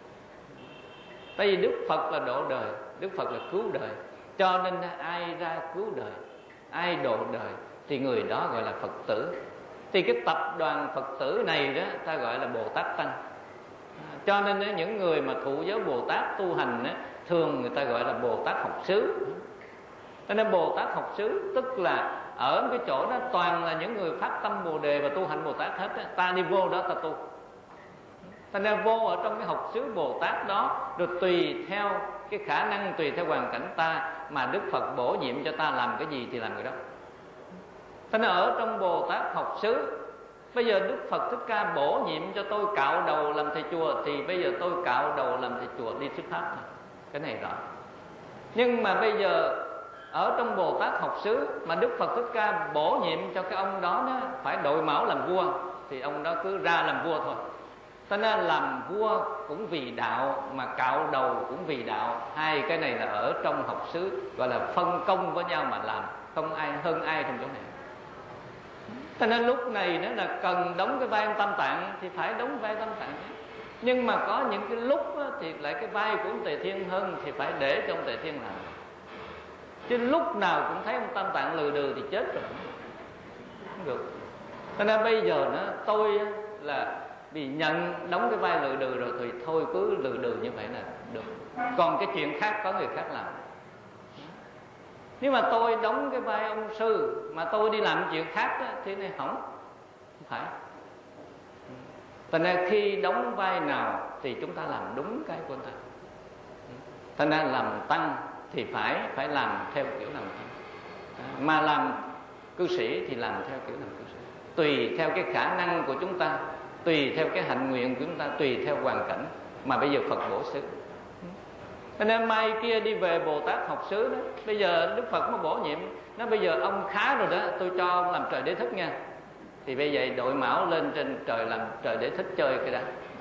Tại vì Đức Phật là độ đời, Đức Phật là cứu đời. Cho nên ai ra cứu đời, ai độ đời thì người đó gọi là Phật tử. Thì cái tập đoàn Phật tử này đó ta gọi là Bồ Tát Tăng. Cho nên những người mà thụ giới Bồ Tát tu hành đó, thường người ta gọi là Bồ Tát học xứ. Cho nên Bồ Tát học xứ tức là ở cái chỗ đó toàn là những người phát tâm Bồ Đề và tu hành Bồ Tát hết đó. Ta đi vô đó ta tu. Thành ra vô ở trong cái học xứ Bồ Tát đó, rồi tùy theo cái khả năng, tùy theo hoàn cảnh ta mà Đức Phật bổ nhiệm cho ta làm cái gì thì làm cái đó. Thành ra ở trong Bồ Tát học xứ, bây giờ Đức Phật Thích Ca bổ nhiệm cho tôi cạo đầu làm thầy chùa, thì bây giờ tôi cạo đầu làm thầy chùa đi thuyết pháp thôi. Cái này rõ. Nhưng mà bây giờ ở trong Bồ Tát học xứ mà Đức Phật Thích Ca bổ nhiệm cho cái ông đó, phải đội mão làm vua, thì ông đó cứ ra làm vua thôi. Cho nên làm vua cũng vì đạo, mà cạo đầu cũng vì đạo. Hai cái này là ở trong học xứ gọi là phân công với nhau mà làm, không ai hơn ai trong chỗ này. Cho nên lúc này nó là cần đóng cái vai ông Tam Tạng thì phải đóng vai Tam Tạng. Nhưng mà có những cái lúc á, thì lại cái vai của ông Tề Thiên Hơn thì phải để cho ông Tề Thiên làm. Chứ lúc nào cũng thấy ông Tam Tạng lừ đừ thì chết rồi, không được. Cho nên bây giờ tôi là vì nhận đóng cái vai lừ đừ rồi thì thôi cứ lừ đừ như vậy là được. Còn cái chuyện khác có người khác làm. Nếu mà tôi đóng cái vai ông sư mà tôi đi làm chuyện khác đó, thì này không phải. Thành ra khi đóng vai nào thì chúng ta làm đúng cái của ta. Thành ra làm tăng thì phải làm theo kiểu làm tăng, mà làm cư sĩ thì làm theo kiểu làm cư sĩ, tùy theo cái khả năng của chúng ta, tùy theo cái hạnh nguyện của chúng ta, tùy theo hoàn cảnh mà bây giờ Phật bổ xứ. Cho nên mai kia đi về Bồ Tát học xứ đó, bây giờ Đức Phật nó bổ nhiệm, nó bây giờ ông khá rồi đó, tôi cho ông làm trời đế thích nha. Thì bây giờ đội mão lên trên trời làm trời đế thích chơi cái đó.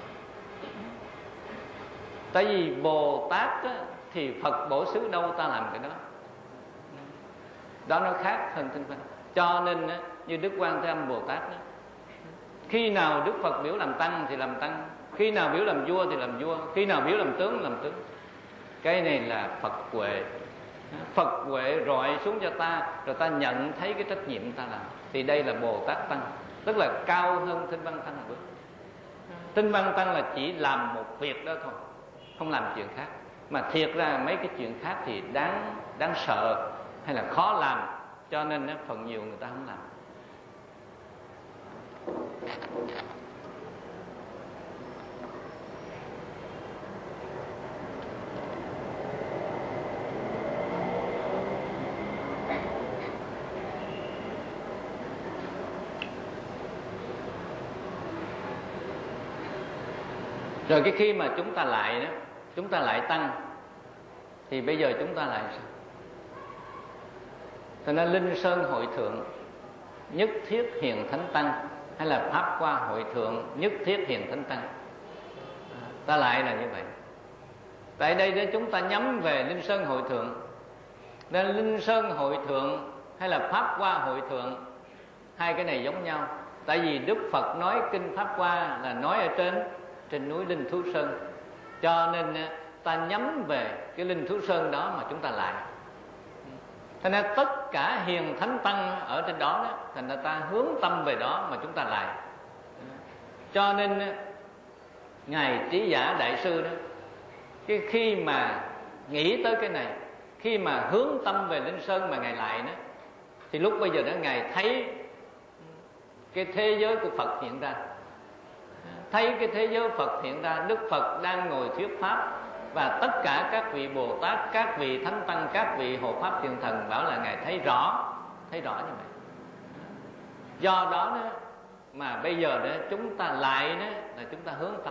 Tại vì Bồ Tát á, thì Phật bổ xứ đâu ta làm cái đó. Đó nó khác hơn tinh văn. Cho nên á, như Đức Quan Thế Âm Bồ Tát á, khi nào Đức Phật biểu làm tăng thì làm tăng, khi nào biểu làm vua thì làm vua, khi nào biểu làm tướng. Cái này là Phật huệ. Phật huệ rọi xuống cho ta, rồi ta nhận thấy cái trách nhiệm ta làm. Thì đây là Bồ Tát Tăng, tức là cao hơn Tinh Văn Tăng một bước. Tinh Văn Tăng là chỉ làm một việc đó thôi, không làm chuyện khác. Mà thiệt ra mấy cái chuyện khác thì đáng sợ hay là khó làm, cho nên phần nhiều người ta không làm. Rồi cái khi mà chúng ta lại tăng thì bây giờ chúng ta lại sao? Cho nên Linh Sơn Hội Thượng nhất thiết hiền thánh tăng, hay là Pháp Hoa Hội Thượng nhất thiết hiền thánh tăng, ta lại là như vậy. Tại đây để chúng ta nhắm về Linh Sơn Hội Thượng, nên Linh Sơn Hội Thượng hay là Pháp Hoa Hội Thượng, hai cái này giống nhau. Tại vì Đức Phật nói kinh Pháp Hoa là nói ở trên núi Linh Thú Sơn, cho nên ta nhắm về cái Linh Thú Sơn đó mà chúng ta lại. Thành ra tất cả hiền thánh tăng ở trên đó, thành ra ta hướng tâm về đó mà chúng ta lại. Cho nên ngài Trí Giả Đại Sư đó, cái khi mà nghĩ tới cái này, khi mà hướng tâm về Linh Sơn mà ngài lại đó, thì lúc bây giờ đó ngài thấy cái thế giới của Phật hiện ra. Thấy cái thế giới Phật hiện ra, Đức Phật đang ngồi thuyết pháp, và tất cả các vị Bồ Tát, các vị Thánh Tăng, các vị hộ pháp thiện thần bảo là ngài thấy rõ như vậy. Do đó mà bây giờ chúng ta lại là chúng ta hướng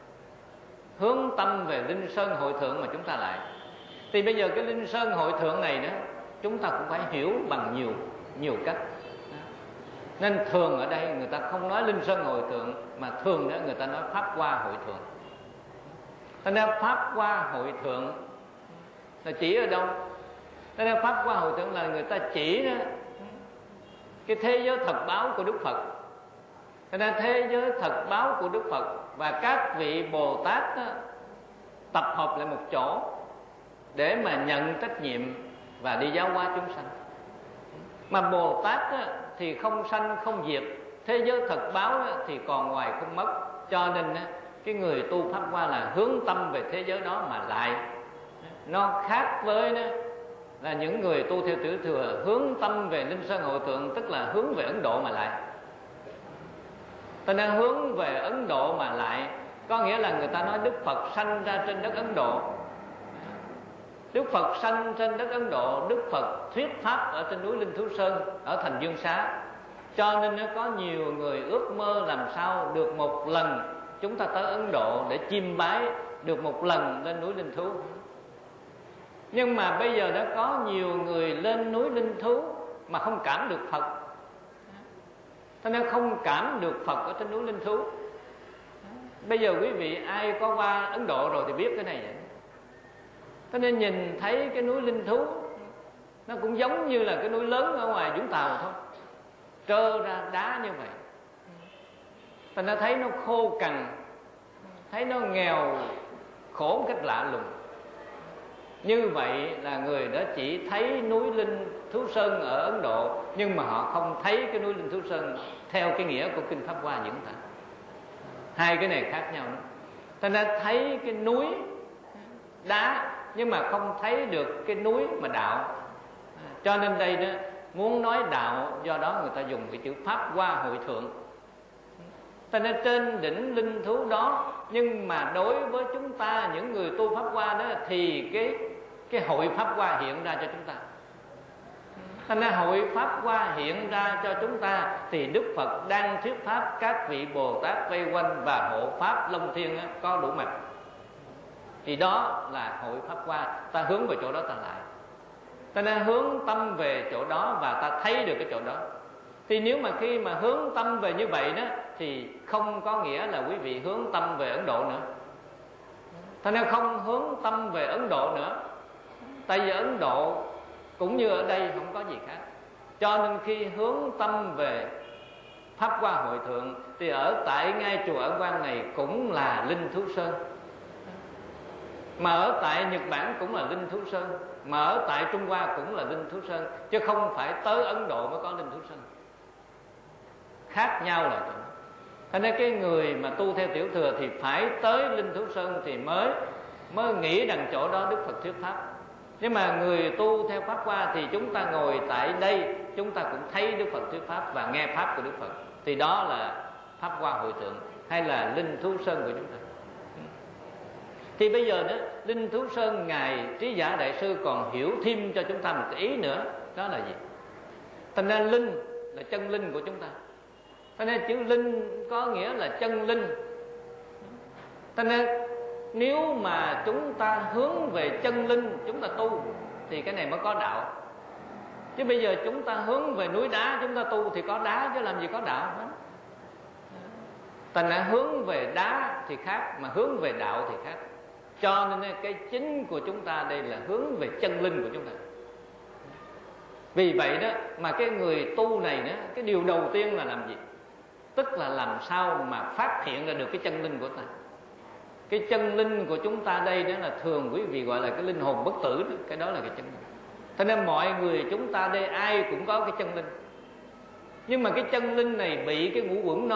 tâm về Linh Sơn Hội Thượng mà chúng ta lại. Thì bây giờ cái Linh Sơn Hội Thượng này chúng ta cũng phải hiểu bằng nhiều cách. Nên thường ở đây người ta không nói Linh Sơn Hội Thượng, mà thường người ta nói Pháp Hoa Hội Thượng. Thế nên Pháp Hoa Hội Thượng là chỉ ở đâu? Thế nên Pháp Hoa Hội Thượng là người ta chỉ cái thế giới thật báo của Đức Phật. Thế nên thế giới thật báo của Đức Phật và các vị Bồ Tát tập hợp lại một chỗ để mà nhận trách nhiệm và đi giáo hóa chúng sanh. Mà Bồ Tát thì không sanh không diệt, thế giới thật báo thì còn hoài không mất. Cho nên cái người tu Pháp Hoa là hướng tâm về thế giới đó mà lại. Nó khác với là những người tu theo Tiểu Thừa hướng tâm về Linh Sơn Hội Thượng, tức là hướng về Ấn Độ mà lại. Cho nên hướng về Ấn Độ mà lại có nghĩa là người ta nói Đức Phật sanh ra trên đất Ấn Độ. Đức Phật sanh trên đất Ấn Độ, Đức Phật thuyết pháp ở trên núi Linh Thú Sơn, ở thành Dương Xá. Cho nên có nhiều người ước mơ làm sao được một lần chúng ta tới Ấn Độ để chiêm bái, được một lần lên núi Linh Thú. Nhưng mà bây giờ đã có nhiều người lên núi Linh Thú mà không cảm được Phật. Cho nên không cảm được Phật ở trên núi Linh Thú. Bây giờ quý vị ai có qua Ấn Độ rồi thì biết cái này vậy. Cho nên nhìn thấy cái núi Linh Thú nó cũng giống như là cái núi lớn ở ngoài Vũng Tàu thôi, trơ ra đá như vậy. Ta nó thấy nó khô cằn, thấy nó nghèo khổ một cách lạ lùng. Như vậy là người đó chỉ thấy núi Linh Thú Sơn ở Ấn Độ, nhưng mà họ không thấy cái núi Linh Thú Sơn theo cái nghĩa của Kinh Pháp Hoa diễn tả. Hai cái này khác nhau nữa. Thành ra thấy cái núi đá nhưng mà không thấy được cái núi mà đạo. Cho nên đây đó, muốn nói đạo, do đó người ta dùng cái chữ Pháp Hoa Hội Thượng. Thành ra trên đỉnh linh thú đó, nhưng mà đối với chúng ta những người tu Pháp Hoa đó, thì cái hội Pháp Hoa hiện ra cho chúng ta. Thành ra hội Pháp Hoa hiện ra cho chúng ta, thì Đức Phật đang thuyết pháp, các vị Bồ Tát vây quanh và hộ Pháp Long Thiên có đủ mặt. Thì đó là hội Pháp Hoa. Ta hướng về chỗ đó ta lại, ta nên hướng tâm về chỗ đó và ta thấy được cái chỗ đó. Thì nếu mà khi mà hướng tâm về như vậy đó, thì không có nghĩa là quý vị hướng tâm về Ấn Độ nữa. Thế nên không hướng tâm về Ấn Độ nữa, tại vì Ấn Độ cũng như ở đây không có gì khác. Cho nên khi hướng tâm về Pháp Hoa Hội Thượng, thì ở tại ngay chùa Ấn Quang này cũng là Linh Thú Sơn, mà ở tại Nhật Bản cũng là Linh Thú Sơn, mà ở tại Trung Hoa cũng là Linh Thú Sơn, chứ không phải tới Ấn Độ mới có Linh Thú Sơn. Khác nhau là chỗ đó. Thế nên cái người mà tu theo tiểu thừa thì phải tới Linh Thú Sơn thì mới nghĩ rằng chỗ đó Đức Phật thuyết pháp. Nhưng mà người tu theo Pháp Hoa thì chúng ta ngồi tại đây, chúng ta cũng thấy Đức Phật thuyết pháp và nghe pháp của Đức Phật. Thì đó là Pháp Hoa Hội Thượng hay là Linh Thú Sơn của chúng ta. Thì bây giờ đó, Linh Thú Sơn Ngài Trí Giả Đại Sư còn hiểu thêm cho chúng ta một cái ý nữa. Đó là gì? Thành ra linh là chân linh của chúng ta. Thành ra chữ linh có nghĩa là chân linh. Thành ra nếu mà chúng ta hướng về chân linh, chúng ta tu thì cái này mới có đạo. Chứ bây giờ chúng ta hướng về núi đá, chúng ta tu thì có đá chứ làm gì có đạo hết. Thành ra hướng về đá thì khác, mà hướng về đạo thì khác. Cho nên cái chính của chúng ta đây là hướng về chân linh của chúng ta. Vì vậy đó mà cái người tu này đó, cái điều đầu tiên là làm gì? Tức là làm sao mà phát hiện ra được cái chân linh của ta. Cái chân linh của chúng ta đây đó là thường quý vị gọi là cái linh hồn bất tử đó. Cái đó là cái chân linh. Thế nên mọi người chúng ta đây ai cũng có cái chân linh. Nhưng mà cái chân linh này bị cái ngũ uẩn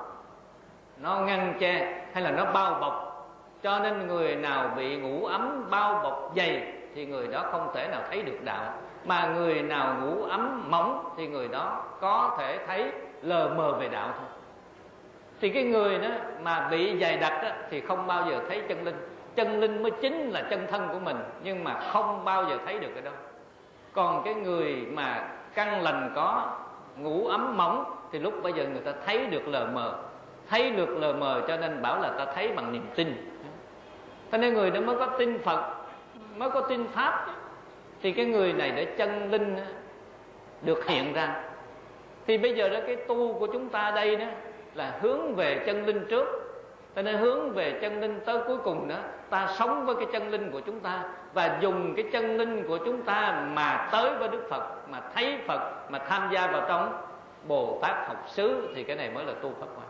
nó ngăn che hay là nó bao bọc. Cho nên người nào bị ngũ ấm bao bọc dày thì người đó không thể nào thấy được đạo. Mà người nào ngũ ấm mỏng thì người đó có thể thấy lờ mờ về đạo thôi. Thì cái người đó mà bị dày đặc đó, thì không bao giờ thấy chân linh. Chân linh mới chính là chân thân của mình, nhưng mà không bao giờ thấy được cái đó. Còn cái người mà căn lành có, ngũ ấm mỏng, thì lúc bây giờ người ta thấy được lờ mờ. Thấy được lờ mờ cho nên bảo là ta thấy bằng niềm tin. Thế nên người đó mới có tin Phật, mới có tin Pháp. Thì cái người này để chân linh được hiện ra. Thì bây giờ đó cái tu của chúng ta đây đó là hướng về chân linh trước. Cho nên hướng về chân linh tới cuối cùng đó, ta sống với cái chân linh của chúng ta và dùng cái chân linh của chúng ta mà tới với Đức Phật, mà thấy Phật, mà tham gia vào trong Bồ Tát học xứ, thì cái này mới là tu Pháp Hoa.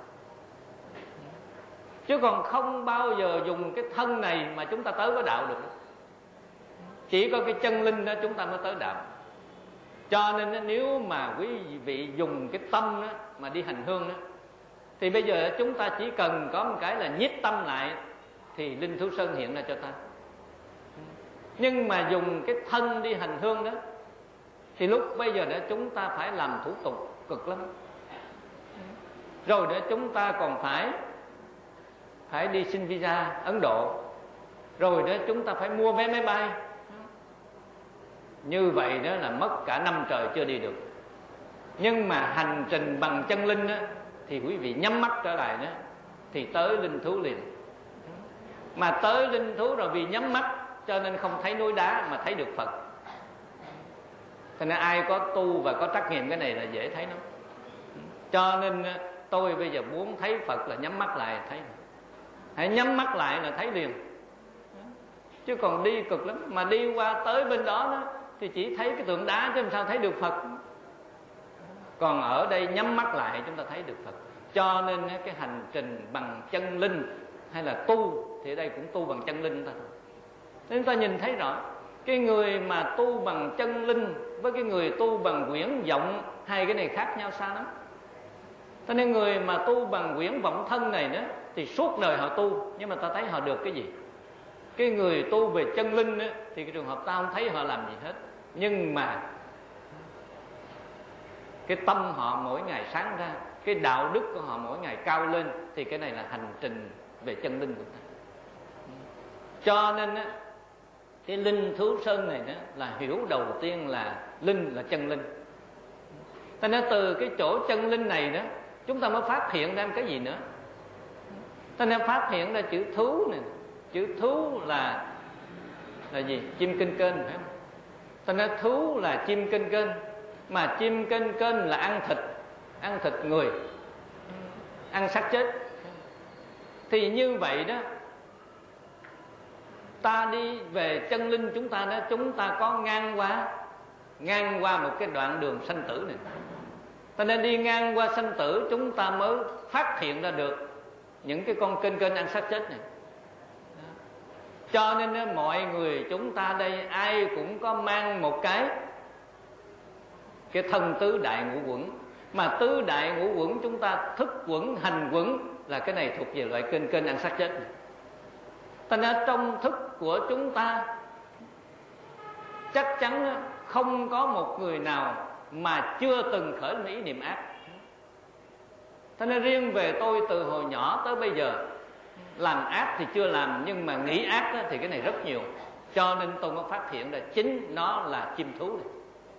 Chứ còn không bao giờ dùng cái thân này mà chúng ta tới với đạo được. Chỉ có cái chân linh đó chúng ta mới tới đạo. Cho nên nếu mà quý vị dùng cái tâm đó mà đi hành hương đó, thì bây giờ chúng ta chỉ cần có một cái là nhiếp tâm lại thì Linh Thú Sơn hiện ra cho ta. Nhưng mà dùng cái thân đi hành hương đó thì lúc bây giờ đó chúng ta phải làm thủ tục cực lắm. Rồi đó chúng ta còn phải đi xin visa Ấn Độ. Rồi đó chúng ta phải mua vé máy bay. Như vậy đó là mất cả năm trời chưa đi được. Nhưng mà hành trình bằng chân linh đó, thì quý vị nhắm mắt trở lại đó thì tới linh thú liền. Mà tới linh thú rồi vì nhắm mắt cho nên không thấy núi đá mà thấy được Phật. Cho nên ai có tu và có trắc nghiệm cái này là dễ thấy lắm. Cho nên tôi bây giờ muốn thấy Phật là nhắm mắt lại thấy. Hãy nhắm mắt lại là thấy liền. Chứ còn đi cực lắm. Mà đi qua tới bên đó thì chỉ thấy cái tượng đá chứ làm sao thấy được Phật. Còn ở đây nhắm mắt lại chúng ta thấy được Phật. Cho nên cái hành trình bằng chân linh hay là tu, thì ở đây cũng tu bằng chân linh ta. Nên ta nhìn thấy rõ cái người mà tu bằng chân linh với cái người tu bằng quyển vọng, hai cái này khác nhau xa lắm. Cho nên người mà tu bằng quyển vọng thân này đó thì suốt đời họ tu, nhưng mà ta thấy họ được cái gì? Cái người tu về chân linh đó, thì cái trường hợp ta không thấy họ làm gì hết, nhưng mà cái tâm họ mỗi ngày sáng ra, cái đạo đức của họ mỗi ngày cao lên, thì cái này là hành trình về chân linh của ta. Cho nên á, cái linh thú sơn này đó là hiểu đầu tiên là linh là chân linh. Cho nên từ cái chỗ chân linh này đó, chúng ta mới phát hiện ra cái gì nữa. Cho nên phát hiện ra chữ thú này. Chữ thú là gì? Chim kênh kênh, phải không? Cho nên thú là chim kênh kênh, mà chim kênh kênh là ăn thịt người, ăn xác chết. Thì như vậy đó, ta đi về chân linh chúng ta đó, chúng ta có ngang qua một cái đoạn đường sanh tử này. Cho nên đi ngang qua sanh tử, chúng ta mới phát hiện ra được những cái con kênh ăn xác chết này. Cho nên mọi người chúng ta đây ai cũng có mang một cái thân tứ đại ngũ quẩn. Mà tứ đại ngũ quẩn chúng ta thức quẩn, hành quẩn là cái này thuộc về loại kênh ăn xác chết này. Thành ra trong thức của chúng ta chắc chắn không có một người nào mà chưa từng khởi ý niệm ác. Thế nên riêng về tôi từ hồi nhỏ tới bây giờ, làm ác thì chưa làm, nhưng mà nghĩ ác thì cái này rất nhiều. Cho nên tôi mới phát hiện ra chính nó là chim thú này.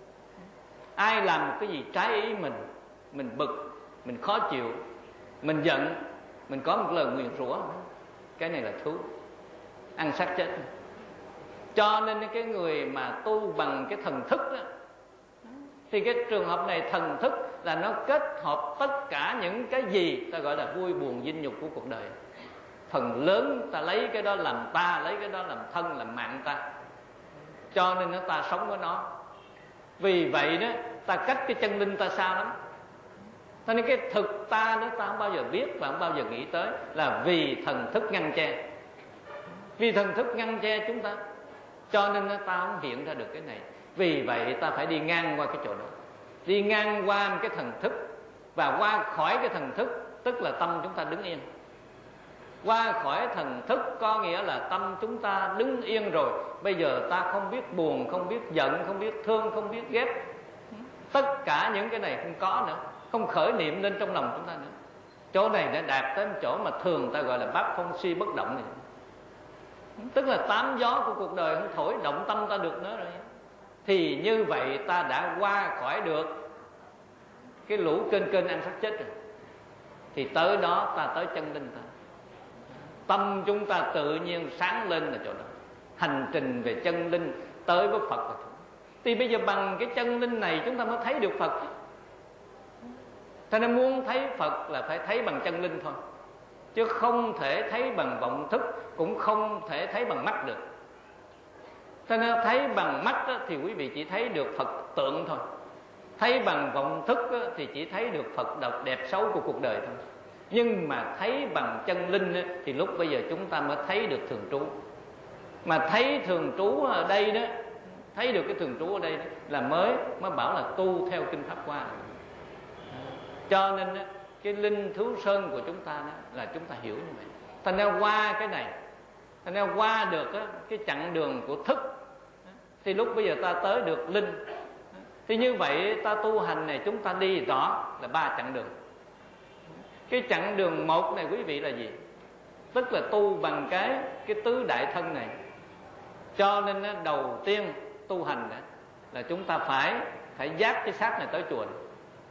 Ai làm một cái gì trái ý mình bực, mình khó chịu, mình giận, mình có một lời nguyền rủa, cái này là thú, ăn xác chết. Cho nên cái người mà tu bằng cái thần thức đó, thì cái trường hợp này thần thức là nó kết hợp tất cả những cái gì ta gọi là vui buồn vinh nhục của cuộc đời. Phần lớn ta lấy cái đó làm ta, lấy cái đó làm thân, làm mạng ta. Cho nên nó ta sống với nó. Vì vậy đó, ta cách cái chân linh ta xa lắm. Cho nên cái thực ta đó ta không bao giờ biết và không bao giờ nghĩ tới, là vì thần thức ngăn che. Vì thần thức ngăn che chúng ta, cho nên ta không hiện ra được cái này. Vì vậy ta phải đi ngang qua cái chỗ đó, đi ngang qua một cái thần thức, và qua khỏi cái thần thức tức là tâm chúng ta đứng yên. Qua khỏi thần thức có nghĩa là tâm chúng ta đứng yên rồi. Bây giờ ta không biết buồn, không biết giận, không biết thương, không biết ghét. Tất cả những cái này không có nữa, không khởi niệm lên trong lòng chúng ta nữa. Chỗ này đã đạt tới một chỗ mà thường ta gọi là bát phong suy bất động này. Tức là tám gió của cuộc đời không thổi động tâm ta được nữa rồi. Thì như vậy ta đã qua khỏi được cái lũ kênh ăn xác chết rồi. Thì tới đó ta tới chân linh ta. Tâm chúng ta tự nhiên sáng lên là chỗ đó. Hành trình về chân linh tới với Phật là thôi. Thì bây giờ bằng cái chân linh này chúng ta mới thấy được Phật. Cho nên muốn thấy Phật là phải thấy bằng chân linh thôi, chứ không thể thấy bằng vọng thức, cũng không thể thấy bằng mắt được. Cho nên thấy bằng mắt thì quý vị chỉ thấy được Phật tượng thôi. Thấy bằng vọng thức thì chỉ thấy được Phật đẹp xấu của cuộc đời thôi. Nhưng mà thấy bằng chân linh thì lúc bây giờ chúng ta mới thấy được thường trú. Mà thấy thường trú ở đây đó, thấy được cái thường trú ở đây đó, là mới bảo là tu theo kinh Pháp Hoa. Cho nên cái linh thú sơn của chúng ta đó là chúng ta hiểu như vậy. Thành ra qua cái này, thành ra qua được cái chặng đường của thức, thì lúc bây giờ ta tới được linh. Thì như vậy ta tu hành này chúng ta đi rõ là 3 chặng đường. Cái chặng đường 1 này quý vị là gì? Tức là tu bằng cái tứ đại thân này. Cho nên đầu tiên tu hành là chúng ta phải dắt cái xác này tới chùa này.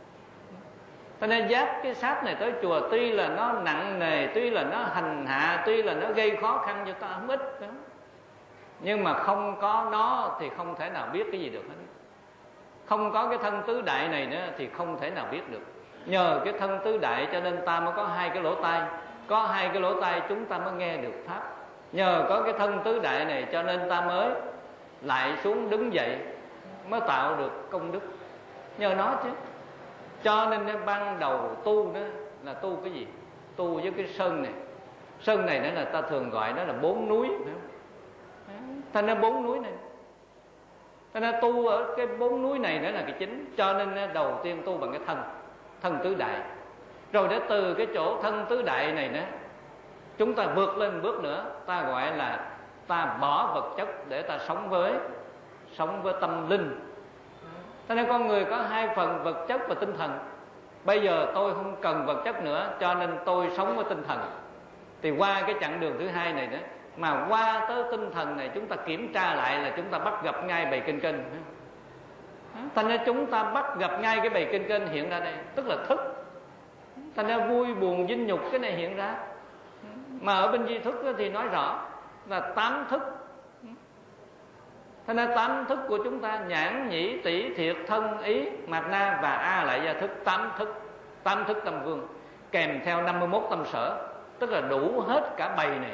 Cho nên dắt cái xác này tới chùa, tuy là nó nặng nề, tuy là nó hành hạ, tuy là nó gây khó khăn cho ta không ít đó, nhưng mà không có nó thì không thể nào biết cái gì được hết. Không có cái thân tứ đại này nữa thì không thể nào biết được. Nhờ cái thân tứ đại cho nên ta mới có 2 cái lỗ tai. Có 2 cái lỗ tai chúng ta mới nghe được Pháp. Nhờ có cái thân tứ đại này cho nên ta mới lại xuống đứng dậy, mới tạo được công đức. Nhờ nó chứ. Cho nên ban đầu tu đó là tu cái gì? Tu với cái sơn này. Sơn này nữa là ta thường gọi nó là 4 núi. Thành ra 4 núi này, thành ra tu ở cái 4 núi này nữa là cái chính. Cho nên đầu tiên tu bằng cái thân tứ đại. Rồi để từ cái chỗ thân tứ đại này nữa, chúng ta vượt lên bước nữa, ta gọi là ta bỏ vật chất để ta sống với tâm linh. Cho nên con người có 2 phần, vật chất và tinh thần. Bây giờ tôi không cần vật chất nữa, cho nên tôi sống với tinh thần. Thì qua cái chặng đường thứ 2 này nữa, mà qua tới tinh thần này, chúng ta kiểm tra lại là chúng ta bắt gặp ngay bài kinh kinh. Thành ra chúng ta bắt gặp ngay cái bài kinh kinh hiện ra đây, tức là thức. Thành ra vui buồn vinh nhục cái này hiện ra. Mà ở bên di thức thì nói rõ là 8 thức. Thành ra 8 thức của chúng ta: nhãn, nhĩ, tỷ, thiệt, thân, ý, mạt na và a lại gia thức. 8 thức tâm vương, kèm theo 51 tâm sở, tức là đủ hết cả bầy này,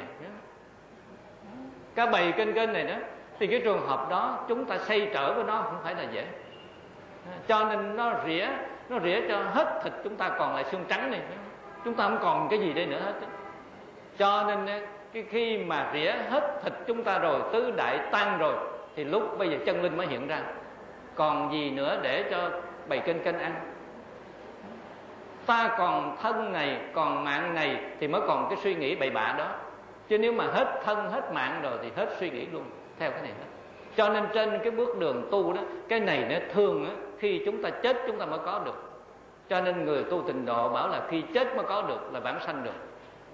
cả bầy kinh này đó. Thì cái trường hợp đó chúng ta xây trở với nó không phải là dễ. Cho nên nó rỉa cho hết thịt chúng ta còn lại xương trắng này, chúng ta không còn cái gì đây nữa hết. Cho nên cái khi mà rỉa hết thịt chúng ta rồi, tứ đại tan rồi, thì lúc bây giờ chân linh mới hiện ra. Còn gì nữa để cho bầy kinh ăn? Ta còn thân này, còn mạng này thì mới còn cái suy nghĩ bậy bạ đó. Chứ nếu mà hết thân, hết mạng rồi thì hết suy nghĩ luôn theo cái này hết. Cho nên trên cái bước đường tu đó, cái này nó thường á, khi chúng ta chết chúng ta mới có được. Cho nên người tu tịnh độ bảo là khi chết mới có được, là vãng sanh được.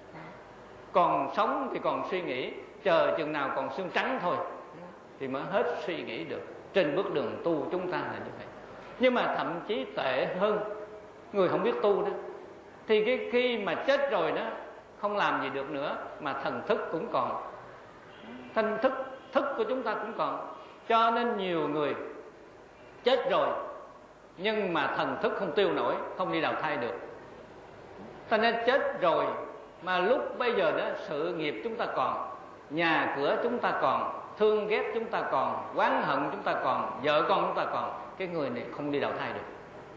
Còn sống thì còn suy nghĩ, chờ chừng nào còn xương trắng thôi thì mới hết suy nghĩ được. Trên bước đường tu chúng ta là như vậy. Nhưng mà thậm chí tệ hơn, người không biết tu đó, thì cái khi mà chết rồi đó, không làm gì được nữa, mà thần thức cũng còn, thanh thức của chúng ta cũng còn. Cho nên nhiều người chết rồi nhưng mà thần thức không tiêu nổi, không đi đào thai được. Thành ra chết rồi mà lúc bây giờ đó, sự nghiệp chúng ta còn, nhà cửa chúng ta còn, thương ghét chúng ta còn, oán hận chúng ta còn, vợ con chúng ta còn, cái người này không đi đào thai được.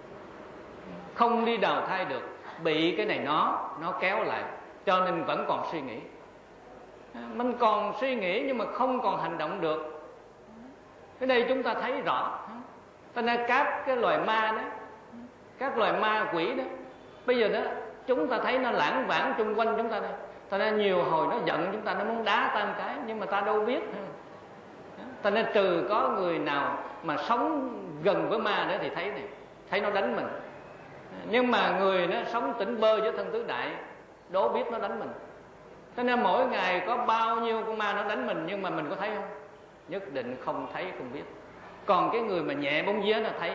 Không đi đào thai được, bị cái này nó kéo lại. Cho nên vẫn còn suy nghĩ. Mình còn suy nghĩ nhưng mà không còn hành động được. Cái đây chúng ta thấy rõ. Cho nên các cái loài ma đó, các loài ma quỷ đó, bây giờ đó chúng ta thấy nó lãng vãng chung quanh chúng ta đây. Cho nên nhiều hồi nó giận chúng ta, nó muốn đá ta một cái, nhưng mà ta đâu biết. Cho nên trừ có người nào mà sống gần với ma đó thì thấy nó đánh mình. Nhưng mà người nó sống tỉnh bơ với thân tứ đại, đố biết nó đánh mình. Cho nên mỗi ngày có bao nhiêu con ma nó đánh mình, nhưng mà mình có thấy không? Nhất định không thấy, không biết. Còn cái người mà nhẹ bóng vía nó thấy.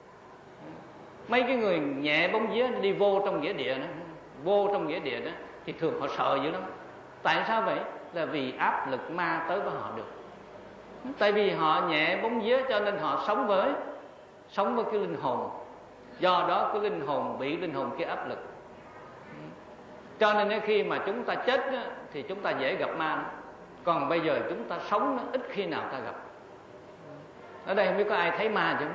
Mấy cái người nhẹ bóng vía đi vô trong nghĩa địa đó, vô trong nghĩa địa đó thì thường họ sợ dữ lắm. Tại sao vậy? Là vì áp lực ma tới với họ được. Tại vì họ nhẹ bóng vía cho nên họ sống với cái linh hồn. Do đó cái linh hồn bị linh hồn kia áp lực. Cho nên khi mà chúng ta chết đó, thì chúng ta dễ gặp ma. Còn bây giờ chúng ta sống đó, ít khi nào ta gặp. Ở đây không biết có ai thấy ma chứ?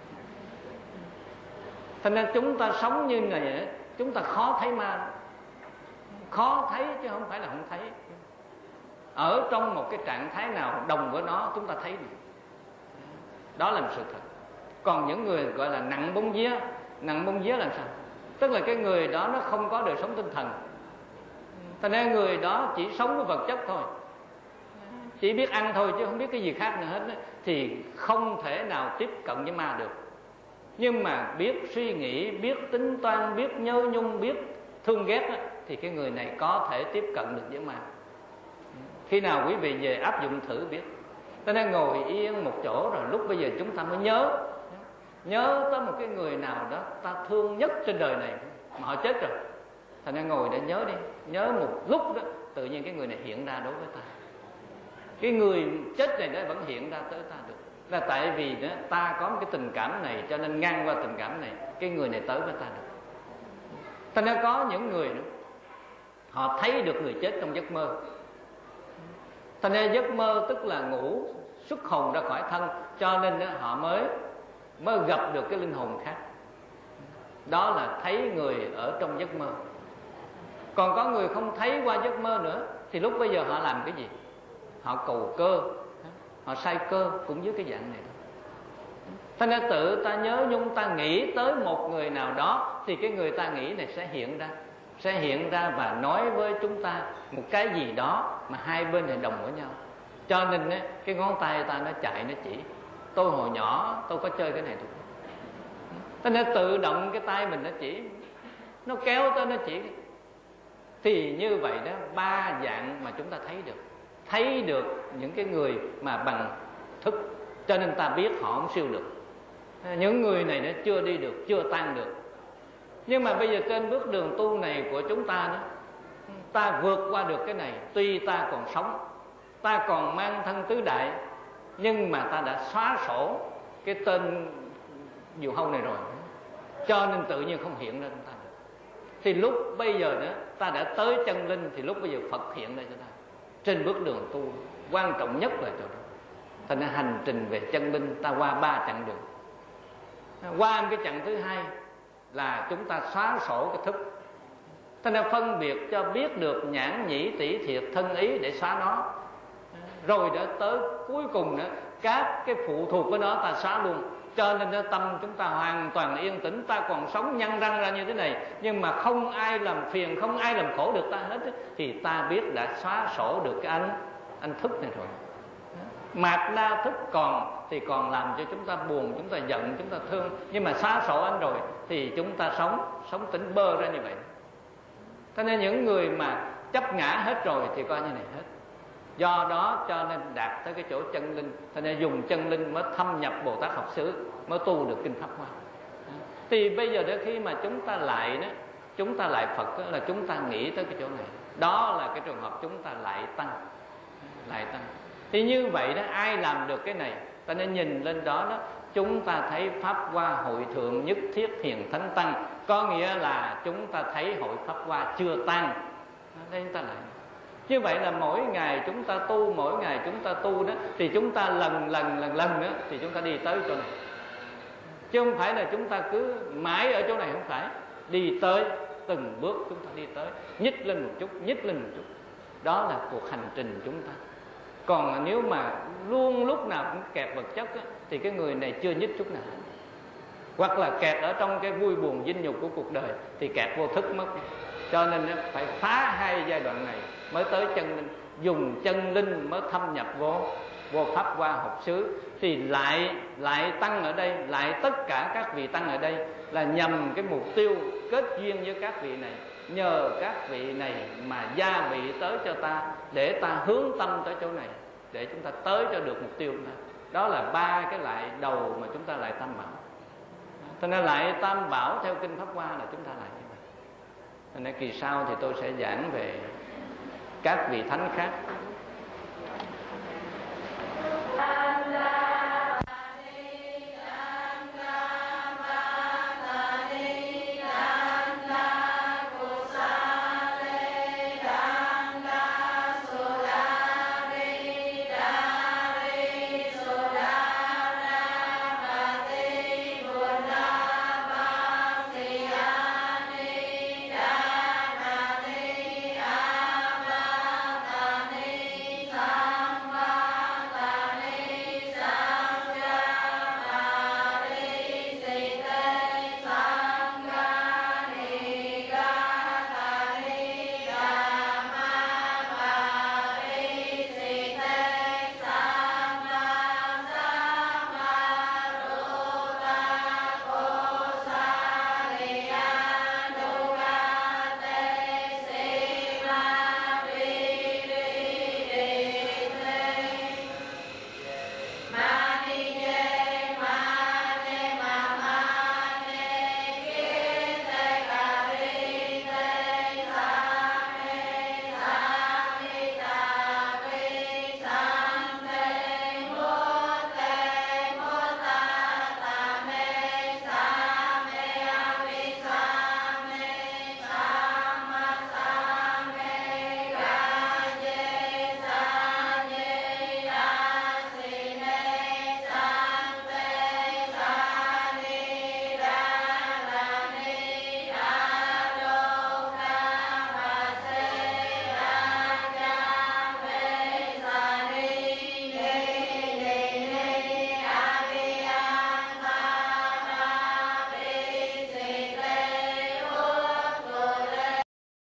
Thành ra chúng ta sống như này, chúng ta khó thấy ma. Khó thấy chứ không phải là không thấy. Ở trong một cái trạng thái nào đồng với nó chúng ta thấy được. Đó là một sự thật. Còn những người gọi là nặng bóng vía làm sao? Tức là cái người đó nó không có đời sống tinh thần. Thành ra người đó chỉ sống với vật chất thôi, chỉ biết ăn thôi chứ không biết cái gì khác nữa hết đó, thì không thể nào tiếp cận với ma được. Nhưng mà biết suy nghĩ, biết tính toan, biết nhớ nhung, biết thương ghét đó, thì cái người này có thể tiếp cận được với ma. Khi nào quý vị về áp dụng thử biết. Cho nên ngồi yên một chỗ rồi lúc bây giờ chúng ta mới nhớ tới một cái người nào đó ta thương nhất trên đời này mà họ chết rồi. Thành ra ngồi để nhớ đi, nhớ một lúc đó tự nhiên cái người này hiện ra đối với ta. Cái người chết này nó vẫn hiện ra tới ta được. Là tại vì đó, ta có một cái tình cảm này, cho nên ngang qua tình cảm này cái người này tới với ta được. Thành ra có những người đó, họ thấy được người chết trong giấc mơ. Thành ra giấc mơ tức là ngủ xuất hồn ra khỏi thân, cho nên đó, họ mới gặp được cái linh hồn khác. Đó là thấy người ở trong giấc mơ. Còn có người không thấy qua giấc mơ nữa, thì lúc bây giờ họ làm cái gì? Họ cầu cơ, họ sai cơ cũng dưới cái dạng này. Thế nên tự ta nhớ nhung, ta nghĩ tới một người nào đó, thì cái người ta nghĩ này sẽ hiện ra và nói với chúng ta một cái gì đó mà hai bên này đồng với nhau. Cho nên cái ngón tay ta nó chạy, nó chỉ. Tôi hồi nhỏ tôi có chơi cái này thôi. Thế nên tự động cái tay mình nó chỉ, nó kéo tới nó chỉ. Thì như vậy đó, ba dạng mà chúng ta thấy được những cái người mà bằng thức, cho nên ta biết họ không siêu được. Những người này nó chưa đi được, chưa tan được. Nhưng mà bây giờ trên bước đường tu này của chúng ta đó, ta vượt qua được cái này. Tuy ta còn sống, ta còn mang thân tứ đại, nhưng mà ta đã xóa sổ cái tên diều hâu này rồi, cho nên tự nhiên không hiện ra chúng ta được. Thì lúc bây giờ đó ta đã tới chân linh, thì lúc bây giờ Phật hiện ra cho ta. Trên bước đường tu quan trọng nhất là chỗ đó. Thành ra hành trình về chân linh ta qua ba chặng đường. Qua cái chặng thứ hai là chúng ta xóa sổ cái thức. Thành ra phân biệt cho biết được nhãn nhĩ tỷ thiệt thân ý để xóa nó. Rồi đã tới cuối cùng nữa, các cái phụ thuộc với nó ta xóa luôn. Cho nên tâm chúng ta hoàn toàn yên tĩnh. Ta còn sống nhăn răng ra như thế này, nhưng mà không ai làm phiền, không ai làm khổ được ta hết. Thì ta biết đã xóa sổ được cái anh thức này rồi. Mạt na thức còn thì còn làm cho chúng ta buồn, chúng ta giận, chúng ta thương. Nhưng mà xóa sổ anh rồi thì chúng ta sống tỉnh bơ ra như vậy. Cho nên những người mà chấp ngã hết rồi thì coi như này hết. Do đó cho nên đạt tới cái chỗ chân linh. Cho nên dùng chân linh mới thâm nhập Bồ Tát học xứ, mới tu được kinh Pháp Hoa. Thì bây giờ đến khi mà chúng ta lại Phật đó, là chúng ta nghĩ tới cái chỗ này. Đó là cái trường hợp chúng ta lại tăng. Thì như vậy đó, ai làm được cái này? Ta nên nhìn lên đó, chúng ta thấy Pháp Hoa hội thượng nhất thiết hiền thánh tăng. Có nghĩa là chúng ta thấy hội Pháp Hoa chưa tan. Đây chúng ta lại. Như vậy là mỗi ngày chúng ta tu đó, thì chúng ta lần đó, thì chúng ta đi tới chỗ này. Chứ không phải là chúng ta cứ mãi ở chỗ này, không phải. Đi tới, từng bước chúng ta đi tới, nhích lên một chút. Đó là cuộc hành trình chúng ta. Còn nếu mà luôn lúc nào cũng kẹt vật chất á, thì cái người này chưa nhích chút nào. Hoặc là kẹt ở trong cái vui buồn vinh nhục của cuộc đời, thì kẹt vô thức mất. Cho nên phải phá hai giai đoạn này mới tới chân linh. Dùng chân linh mới thâm nhập vô Pháp Hoa học xứ. Thì lại tăng ở đây, lại tất cả các vị tăng ở đây là nhằm cái mục tiêu kết duyên với các vị này. Nhờ các vị này mà gia vị tới cho ta, để ta hướng tâm tới chỗ này, để chúng ta tới cho được mục tiêu của ta. Đó là ba cái lại đầu mà chúng ta lại tam bảo. Cho nên lại tam bảo theo kinh Pháp Hoa là chúng ta lại như vậy. Cho nên kỳ sau thì tôi sẽ giảng về các vị thánh khác.